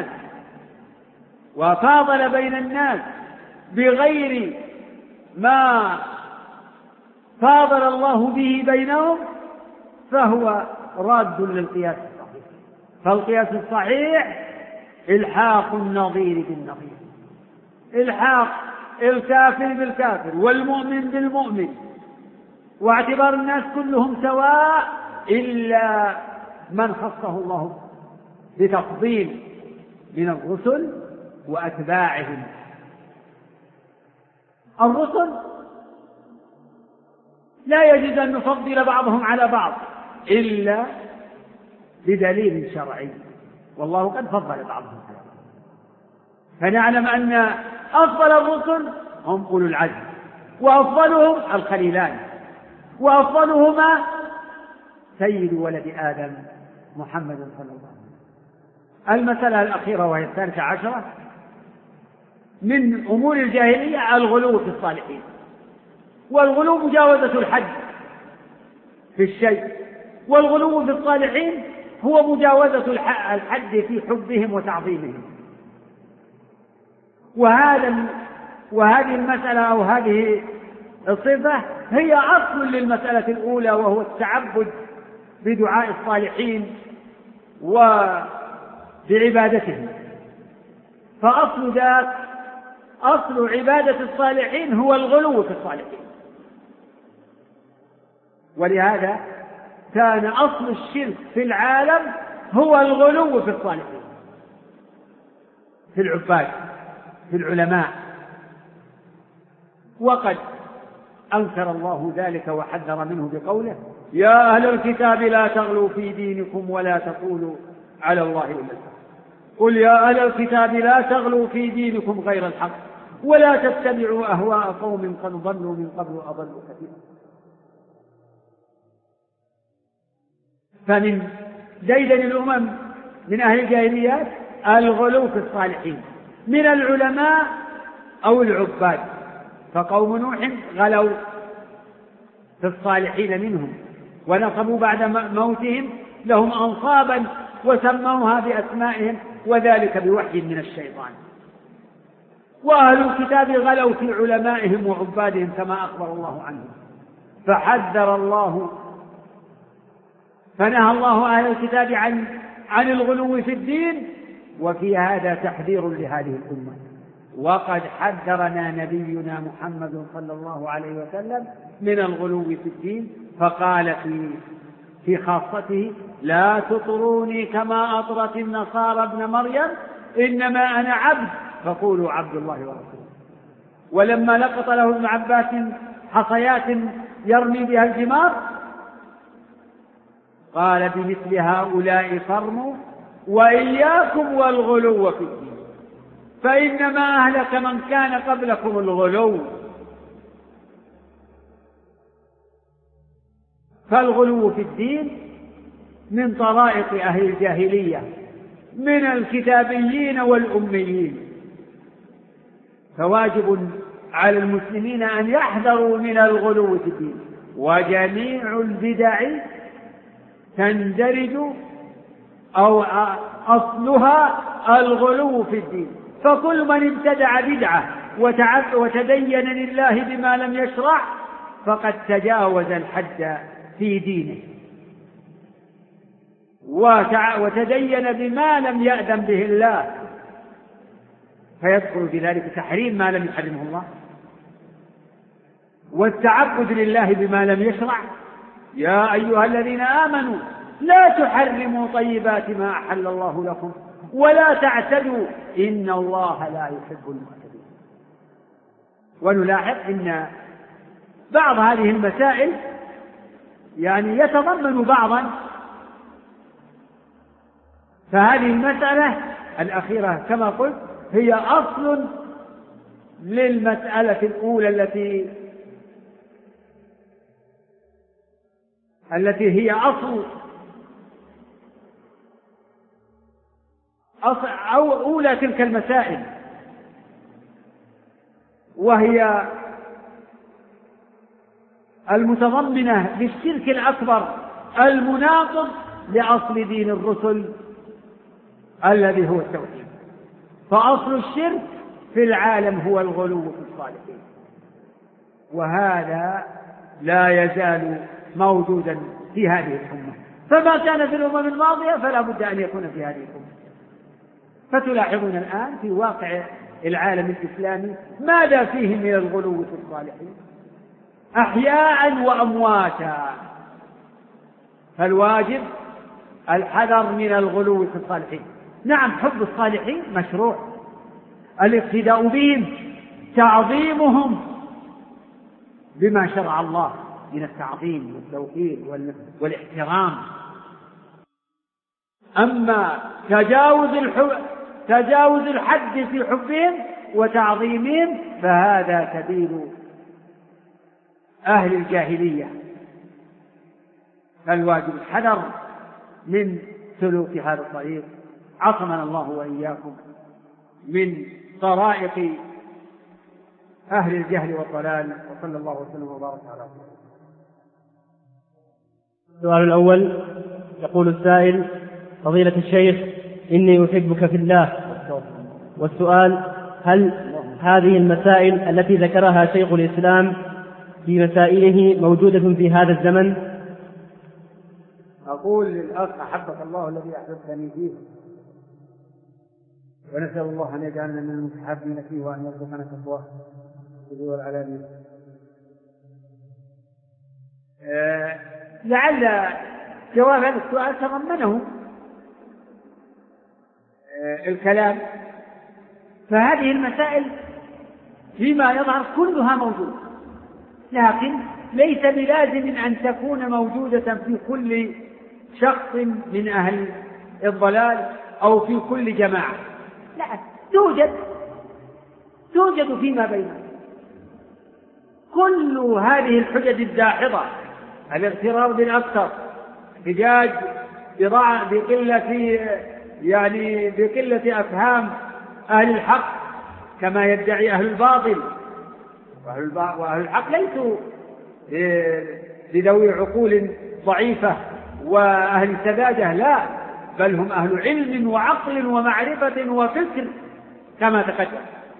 وفاضل بين الناس بغير ما فاضل الله به بينهم فهو راد للقياس الصحيح. فالقياس الصحيح إلحاق النظير بالنظير، إلحاق الكافر بالكافر والمؤمن بالمؤمن، واعتبار الناس كلهم سواء إلا من خصه الله بتفضيل من الرسل وأتباعهم. الرسل لا يجوز أن نفضل بعضهم على بعض إلا بدليل شرعي، والله قد فضل بعضهم على بعض. فنعلم أن أفضل الرسل هم أولو العزم، وأفضلهم الخليلان، وأفضلهما سيد ولد آدم محمد صلى الله عليه وسلم. المسألة الأخيرة وهي 13 من أمور الجاهلية الغلو في الصالحين. والغلو مجاوزة الحد في الشيء، والغلو في الصالحين هو مجاوزة الحد في حبهم وتعظيمهم. وهذه المسألة أو هذه الصفة هي أصل للمسألة الأولى، وهو التعبد بدعاء الصالحين وبعبادتهم. فأصل ذات أصل عبادة الصالحين هو الغلو في الصالحين، ولهذا كان أصل الشرك في العالم هو الغلو في الصالحين، في العباد، في العلماء. وقد أنكر الله ذلك وحذر منه بقوله: يا أهل الكتاب لا تغلوا في دينكم ولا تقولوا على الله إلا الحق. قل يا أهل الكتاب لا تغلوا في دينكم غير الحق ولا تتبعوا أهواء قوم قد ضلوا من قبل أضلوا كثيرا. فمن ديدن الأمم من أهل الجاهليات الغلو في الصالحين من العلماء أو العباد. فقوم نوح غلوا في الصالحين منهم، ونصبوا بعد موتهم لهم أنصابا وسموها بأسمائهم، وذلك بوحي من الشيطان. وأهل الكتاب غلوا في علمائهم وعبادهم كما أخبر الله عنهم، فنهى الله أهل الكتاب عن الغلو في الدين، وفي هذا تحذير لهذه الأمة. وقد حذرنا نبينا محمد صلى الله عليه وسلم من الغلو في الدين، فقال في خاصته: لا تطروني كما أطرت النصارى ابن مريم إنما أنا عبد فقولوا عبد الله ورسوله. ولما لقط له ابن عباس حصيات يرمي بها الجمار قال: بمثل هؤلاء فرموا وإياكم والغلو في الدين فإنما أهلك من كان قبلكم الغلو. فالغلو في الدين من طرائق أهل الجاهلية من الكتابيين والأميين، فواجب على المسلمين أن يحذروا من الغلو في الدين. وجميع البدع تندرج أو أصلها الغلو في الدين، فكل من ابتدع بدعة وتدين لله بما لم يشرع فقد تجاوز الحد في دينه وتدين بما لم يأذن به الله، فيدخل في ذلك تحريم ما لم يحرمه الله، والتعبد لله بما لم يشرع. يا أيها الذين آمنوا لا تحرموا طيبات ما أحل الله لكم ولا تعتدوا إن الله لا يحب المعتدين. ونلاحظ أن بعض هذه المسائل يعني يتضمن بعضا، فهذه المسألة الأخيرة كما قلت هي أصل للمسألة الأولى التي هي أصل أو أولى تلك المسائل، وهي المتضمنة للشرك الأكبر المناقض لأصل دين الرسل الذي هو التوحيد. فأصل الشرك في العالم هو الغلو في الصالحين، وهذا لا يزال موجودا في هذه الأمة، فما كان في الأمم الماضية فلا بد أن يكون في هذه الأمة. فتلاحظون الآن في واقع العالم الإسلامي ماذا فيه من الغلو في الصالحين أحياء وأمواتا. فالواجب الحذر من الغلو في الصالحين. نعم، حب الصالحين مشروع، الاقتداء بهم، تعظيمهم بما شرع الله من التعظيم والتوقير والاحترام. أما تجاوز الحد في حبهم وتعظيمهم فهذا سبيل أهل الجاهلية. فالواجب الحذر من سلوك هذا الطريق. عصمنا الله وإياكم من طرائق أهل الجهل والضلال، وصلى الله وسلم وبارك على رسوله. السؤال الأول يقول السائل: فضيلة الشيخ، إني أحبك في الله. والسؤال: هل هذه المسائل التي ذكرها شيخ الإسلام في مسائله موجودة في هذا الزمن؟ أقول للأخ: أحبك الله الذي أحببتني فيه، ونسأل الله أن يجعلنا من المتحابين فيه وأن يرزقنا تقواه في السر والعلانية. لعل جواب هذا السؤال تضمنه الكلام. فهذه المسائل فيما يظهر كلها موجودة، لكن ليس بلازم أن تكون موجودة في كل شخص من أهل الضلال أو في كل جماعة، لا، توجد فيما بينهم. كل هذه الحجج الداحضة، الاغترار بالأكثر، احتجاج بقلة أفهام أهل الحق كما يدعي أهل الباطل، وأهل الحق ليسوا لذوي عقول ضعيفة وأهل سذاجة، لا، بل هم أهل علم وعقل ومعرفة وفكر كما تقدم.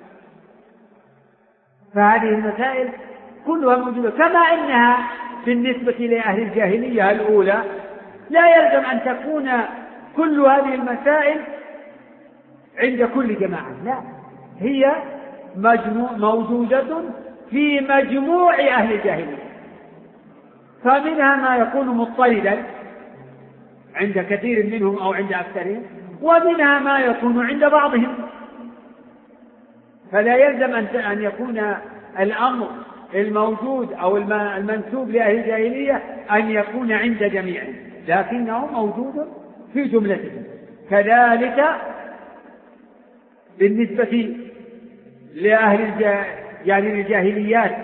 فهذه المسائل كلها موجودة، كما أنها بالنسبة لأهل الجاهلية الأولى لا يلزم أن تكون كل هذه المسائل عند كل جماعة، لا، هي موجودة في مجموع أهل الجاهلية. فمنها ما يكون مضطردا عند كثير منهم أو عند أكثرهم، ومنها ما يكون عند بعضهم. فلا يلزم أن يكون الأمر الموجود أو المنسوب لأهل الجاهلية أن يكون عند جميعهم، لكنه موجود في جملتهم. كذلك بالنسبة لأهل الجاهليات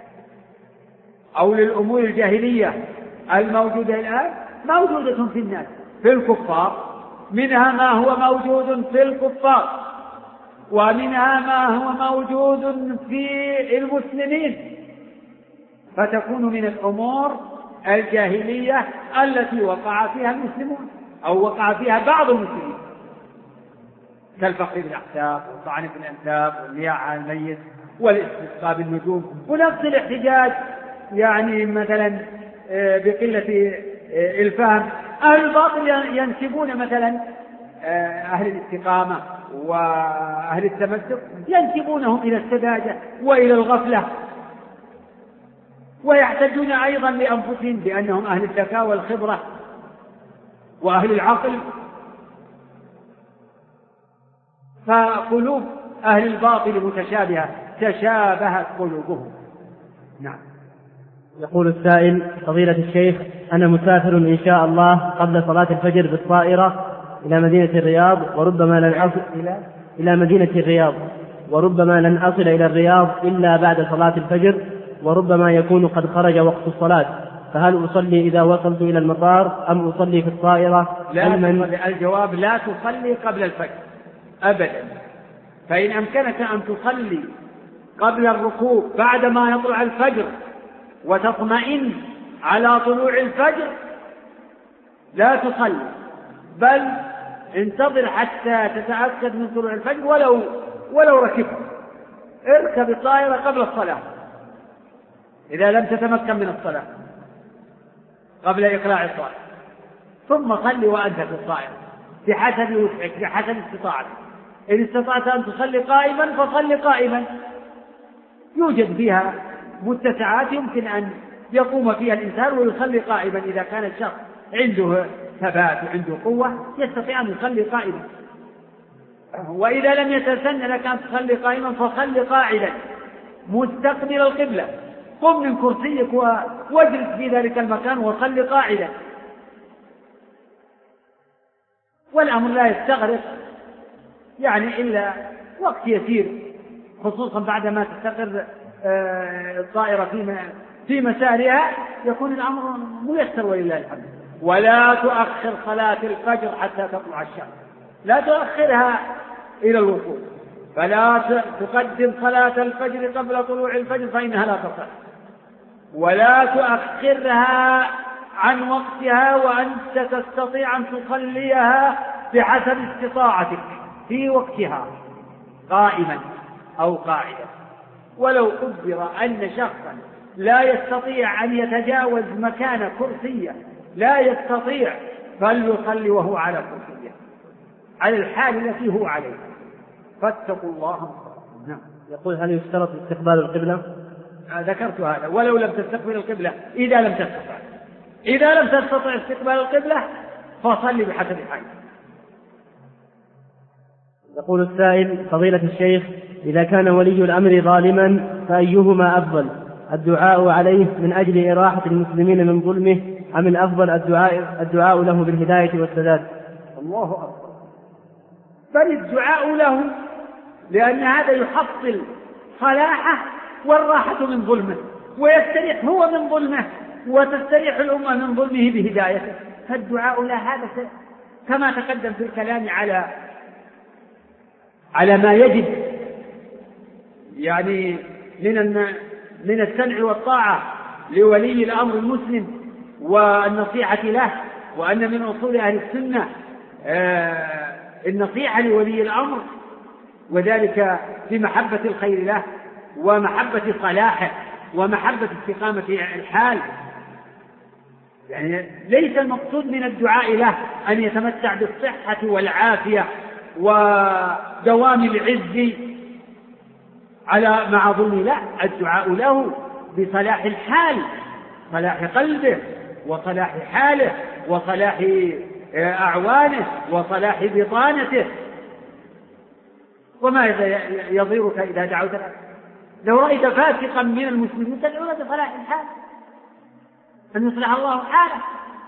أو للأمور الجاهلية الموجودة الآن موجودة في الناس، في الكفار، منها ما هو موجود في الكفار، ومنها ما هو موجود في المسلمين، فتكون من الأمور الجاهلية التي وقع فيها المسلمون أو وقع فيها بعض المسلمين، كالفخر بالأحساب والطعن في الأنساب والنياحة على الميت والاستسقاء بالنجوم، ونفس الاحتجاج مثلا بقلة الفهم. أهل الباطل ينسبون مثلا أهل الاستقامة وأهل التمسك ينسبونهم إلى السذاجة وإلى الغفلة، ويحتجون أيضا لأنفسهم بأنهم أهل الذكاء والخبرة وأهل العقل. فقلوب أهل الباطل متشابهة، تشابهت قلوبهم. نعم. يقول السائل: فضيلة الشيخ، أنا مسافر إن شاء الله قبل صلاة الفجر بالطائرة إلى مدينة الرياض، وربما لن أصل إلى مدينة الرياض، وربما لن أصل إلى الرياض إلا بعد صلاة الفجر، وربما يكون قد خرج وقت الصلاة، فهل أصلي إذا وصلت إلى المطار أم أصلي في الطائرة؟ الجواب: لا تصلي قبل الفجر أبدا. فإن أمكنك أن تصلي قبل الركوب بعدما يطلع الفجر وتطمئن على طلوع الفجر لا تصلي، بل انتظر حتى تتأكد من طلوع الفجر. ولو ركبت، اركب الطائرة قبل الصلاة إذا لم تتمكن من الصلاة قبل إقلاع الطائرة، ثم صلي وأنت في الطائرة بحسب وسعك بحسب استطاعتك. إن استطعت أن تصلي قائما فصلي قائما، يوجد فيها متسعات يمكن أن يقوم فيها الإنسان ويصلي قائما. إذا كان الشخص عنده ثبات وعنده قوة يستطيع أن يصلي قائما. وإذا لم يتسن لك أن تصلي قائما فصلي قاعدا مستقبل القبلة، قم من كرسيك واجلس في ذلك المكان وصلي قاعدا. والأمر لا يستغرق يعني إلا وقت يسير، خصوصا بعدما تستقر الطائرة في مسارها يكون الأمر ميسر ولله الحمد. ولا تؤخر صلاة الفجر حتى تطلع الشمس، لا تؤخرها إلى الوصول، فلا تقدم صلاة الفجر قبل طلوع الفجر فإنها لا تصح، ولا تؤخرها عن وقتها وأنت تستطيع أن تصليها بحسب استطاعتك في وقتها قائما أو قاعدا. ولو قدر أن شخصا لا يستطيع أن يتجاوز مكان كرسية، لا يستطيع، فليصلي وهو على كرسية على الحال التي هو عليه، فاتقوا الله. نعم. يقول: هل يشترط استقبال القبلة؟ ذكرت هذا. ولو لم تستقبل القبلة إذا لم تستطع استقبال القبلة فصلي بحسب حالك. يقول السائل: فضيلة الشيخ، إذا كان ولي الأمر ظالما فأيهما أفضل، الدعاء عليه من أجل إراحة المسلمين من ظلمه، أم الأفضل الدعاء له بالهداية والسداد؟ الله أكبر. بل الدعاء له، لأن هذا يحصل صلاحه والراحة من ظلمه، ويستريح هو من ظلمه وتستريح الأمة من ظلمه بهدايته. فالدعاء له هذا كما تقدم في الكلام على ما يجب يعني من السمع والطاعة لولي الأمر المسلم والنصيحة له، وأن من أصول أهل السنة النصيحة لولي الأمر، وذلك بمحبة الخير له ومحبة صلاحه ومحبة استقامة الحال. يعني ليس المقصود من الدعاء له أن يتمتع بالصحة والعافية ودوام العز مع ظلم، لا، الدعاء له بصلاح الحال، صلاح قلبه وصلاح حاله وصلاح أعوانه وصلاح بطانته. وما يضيرك إذا دعوت له؟ لو رأيت فاسقا من المسلمين تدعو له بصلاح الحال أن يصلح الله حاله،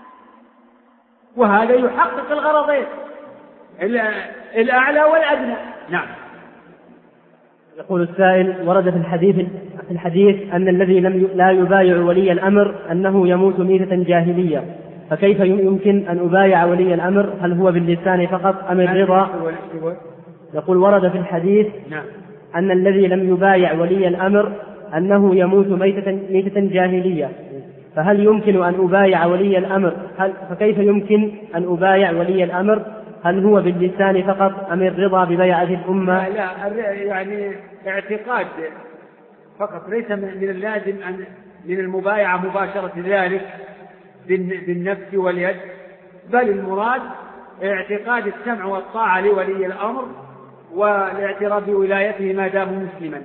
وهذا يحقق الغرضين الأعلى والأدنى. نعم. يقول السائل: ورد في الحديث أن الذي لا يبايع ولي الأمر أنه يموت ميتة جاهلية، فكيف يمكن أن أبايع ولي الأمر؟ هل هو باللسان فقط أم الرضا؟ يقول: ورد في الحديث أن الذي لم يبايع ولي الأمر أنه يموت ميتة جاهلية، فهل يمكن أن أبايع ولي الأمر؟ فكيف يمكن أن أبايع ولي الأمر؟ هل هو باللسان فقط أم الرضا ببيعة الأمة؟ لا، يعني اعتقاد فقط، ليس من اللازم أن من المبايعة مباشرة ذلك بالنفس واليد، بل المراد اعتقاد السمع والطاعة لولي الأمر والاعتراف بولايته ما دام مسلما.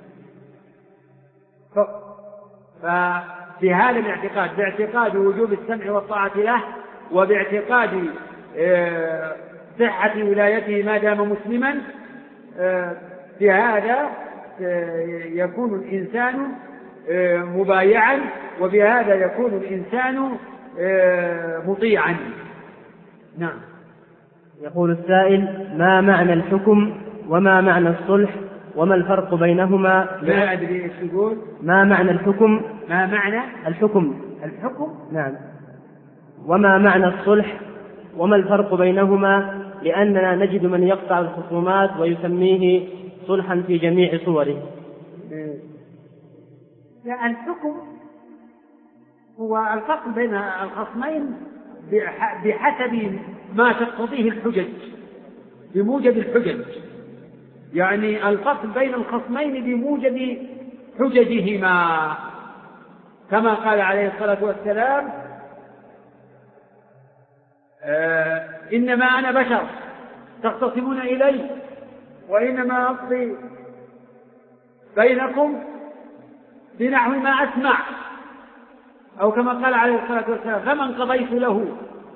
ففي هذا الاعتقاد، باعتقاد وجوب السمع والطاعة له، وباعتقاد صحة ولايته ما دام مسلما، في هذا يكون الإنسان مبايعا، وبهذا يكون الإنسان مطيعا. نعم. يقول السائل: ما معنى الحكم وما معنى الصلح وما الفرق بينهما؟ لا أدري إيش يقول. ما معنى الحكم؟ ما معنى الحكم؟ نعم. وما معنى الصلح وما الفرق بينهما؟ لأننا نجد من يقطع الخصومات ويسميه صلحا في جميع صوره. لا، الحكم هو الفصل بين الخصمين بحسب ما تقتضيه الحجج، بموجب الحجج، يعني الفصل بين الخصمين بموجب حججهما، كما قال عليه الصلاة والسلام: إنما أنا بشر تختصمون إلي وإنما أقضي بينكم بنحو ما أسمع، أو كما قال عليه الصلاة والسلام: فمن قضيت له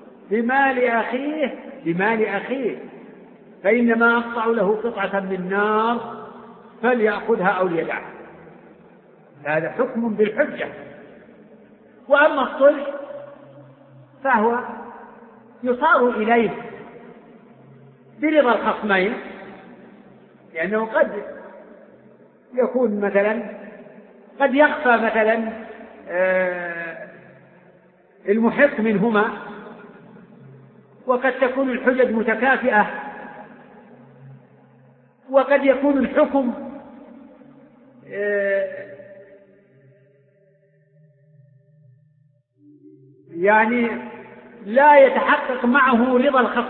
بمال أخيه فإنما أقطع له قطعة من نار فليأخذها أو ليدعها. هذا حكم بالحجة. وأما الصلح فهو يصار إليه برضا الخصمين، لأنه قد يكون مثلا، قد يخفى مثلا المحق منهما، وقد تكون الحجج متكافئة، وقد يكون الحكم يعني لا يتحقق معه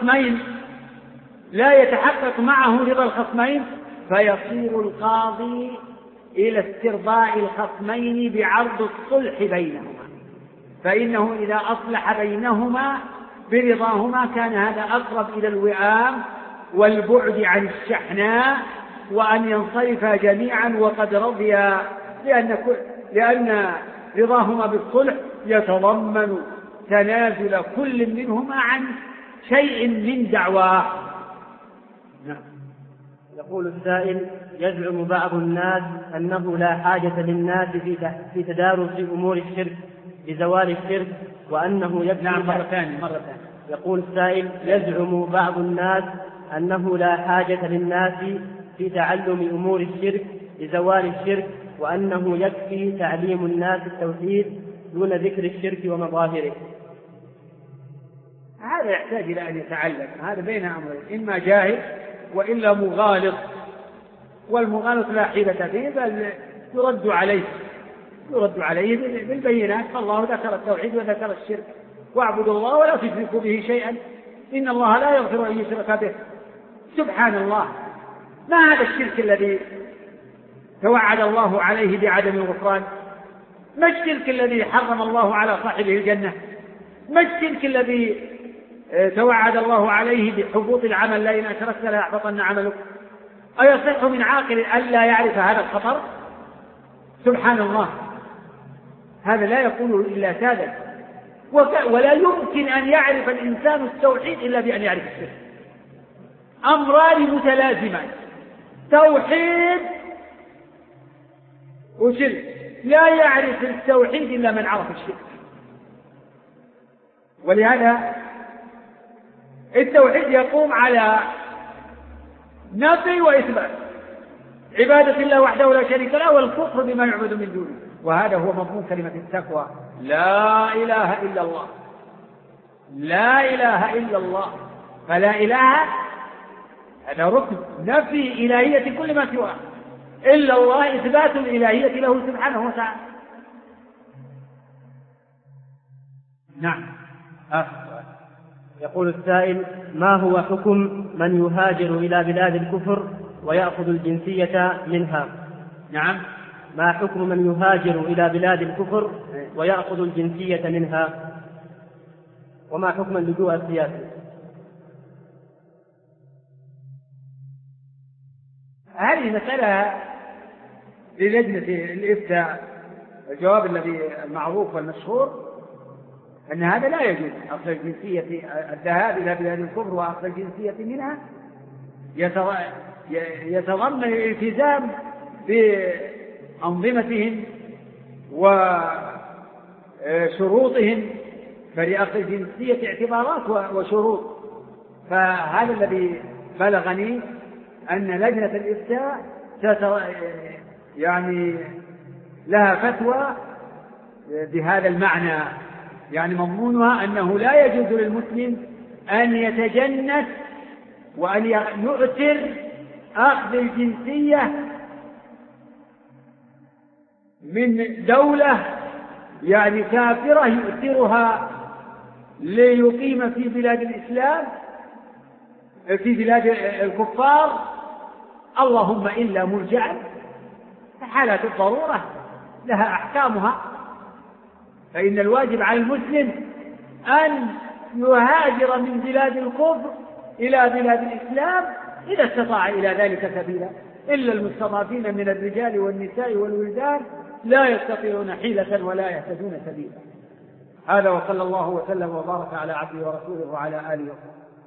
رضا الخصمين، فيصير القاضي إلى استرضاء الخصمين بعرض الصلح بينهما، فإنه إذا أصلح بينهما برضاهما كان هذا أقرب إلى الوئام والبعد عن الشحناء، وأن ينصرفا جميعا وقد رضيا، لأن رضاهما بالصلح يتضمن تنازل كل منهما عن شيء من دعواه. نعم. يقول السائل: يزعم بعض الناس أنه لا حاجة للناس في تدارس أمور الشرك لزوال الشرك، وأنه يكفي. نعم، مرة ثانية. يقول السائل: يزعم بعض الناس أنه لا حاجة للناس في تعلم أمور الشرك لزوال الشرك، وأنه يكفي تعليم الناس التوحيد دون ذكر الشرك ومظاهره. هذا يحتاج إلى أن يتعلم، هذا بين أمرين: إما جاهل وإلا مغالط، والمغالط لا حيلة فيه، بل يرد عليه بالبينات. فالله ذكر التوحيد وذكر الشرك: واعبدوا الله ولا تشركوا به شيئا إن الله لا يغفر أن يشرك به. سبحان الله، ما هذا الشرك الذي توعد الله عليه بعدم الغفران؟ ما الشرك الذي حرم الله على صاحبه الجنة؟ ما الشرك الذي توعد الله عليه بحبوط العمل: لئن أشركت ليحبطن عملك؟ أيصح من عاقل ألا يعرف هذا الخطر؟ سبحان الله، هذا لا يقوله إلا ساذج، ولا يمكن أن يعرف الإنسان التوحيد إلا بأن يعرف الشرك. أمران متلازمان: توحيد وشرك. لا يعرف التوحيد إلا من عرف الشرك. ولهذا التوحيد يقوم على نفي وإثبات عبادة الله وحده لا شريك له، والكفر بما يعبد من دونه. وهذا هو مضمون كلمة التقوى: لا إله إلا الله. لا إله إلا الله. فلا إله هذا ركن نفي إلهية كل ما سواه، إلا الله إثبات الإلهية له سبحانه وتعالى. نعم. يقول السائل: ما هو حكم من يهاجر إلى بلاد الكفر ويأخذ الجنسية منها؟ نعم. ما حكم من يهاجر إلى بلاد الكفر ويأخذ الجنسية منها؟ وما حكم اللجوء السياسي؟ هذه مسألة للجنة الإفتاء. الجواب الذي المعروف والمشهور أن هذا لا يجوز. أصل الجنسية الذهاب إلى بلاد الكفر وأصل الجنسية منها يتضمن الالتزام بأنظمتهم وشروطهم، فلأخذ الجنسية اعتبارات وشروط. فهذا الذي بلغني أن لجنة الإفتاء يعني لها فتوى بهذا المعنى، يعني مضمونها أنه لا يجوز للمسلم أن يتجنس وأن يؤثر أخذ الجنسية من دولة يعني كافرة يؤثرها ليقيم في بلاد الإسلام في بلاد الكفار، اللهم إلا مرجعا، حالات الضرورة لها أحكامها. فإن الواجب على المسلم أن يهاجر من بلاد الكفر إلى بلاد الإسلام إذا استطاع إلى ذلك سبيلا، إلا المستضعفين من الرجال والنساء والولدان لا يستطيعون حيلة ولا يهتدون سبيلا. هذا، وصلى الله وسلم وبارك على عبده ورسوله وعلى آله وصحبه.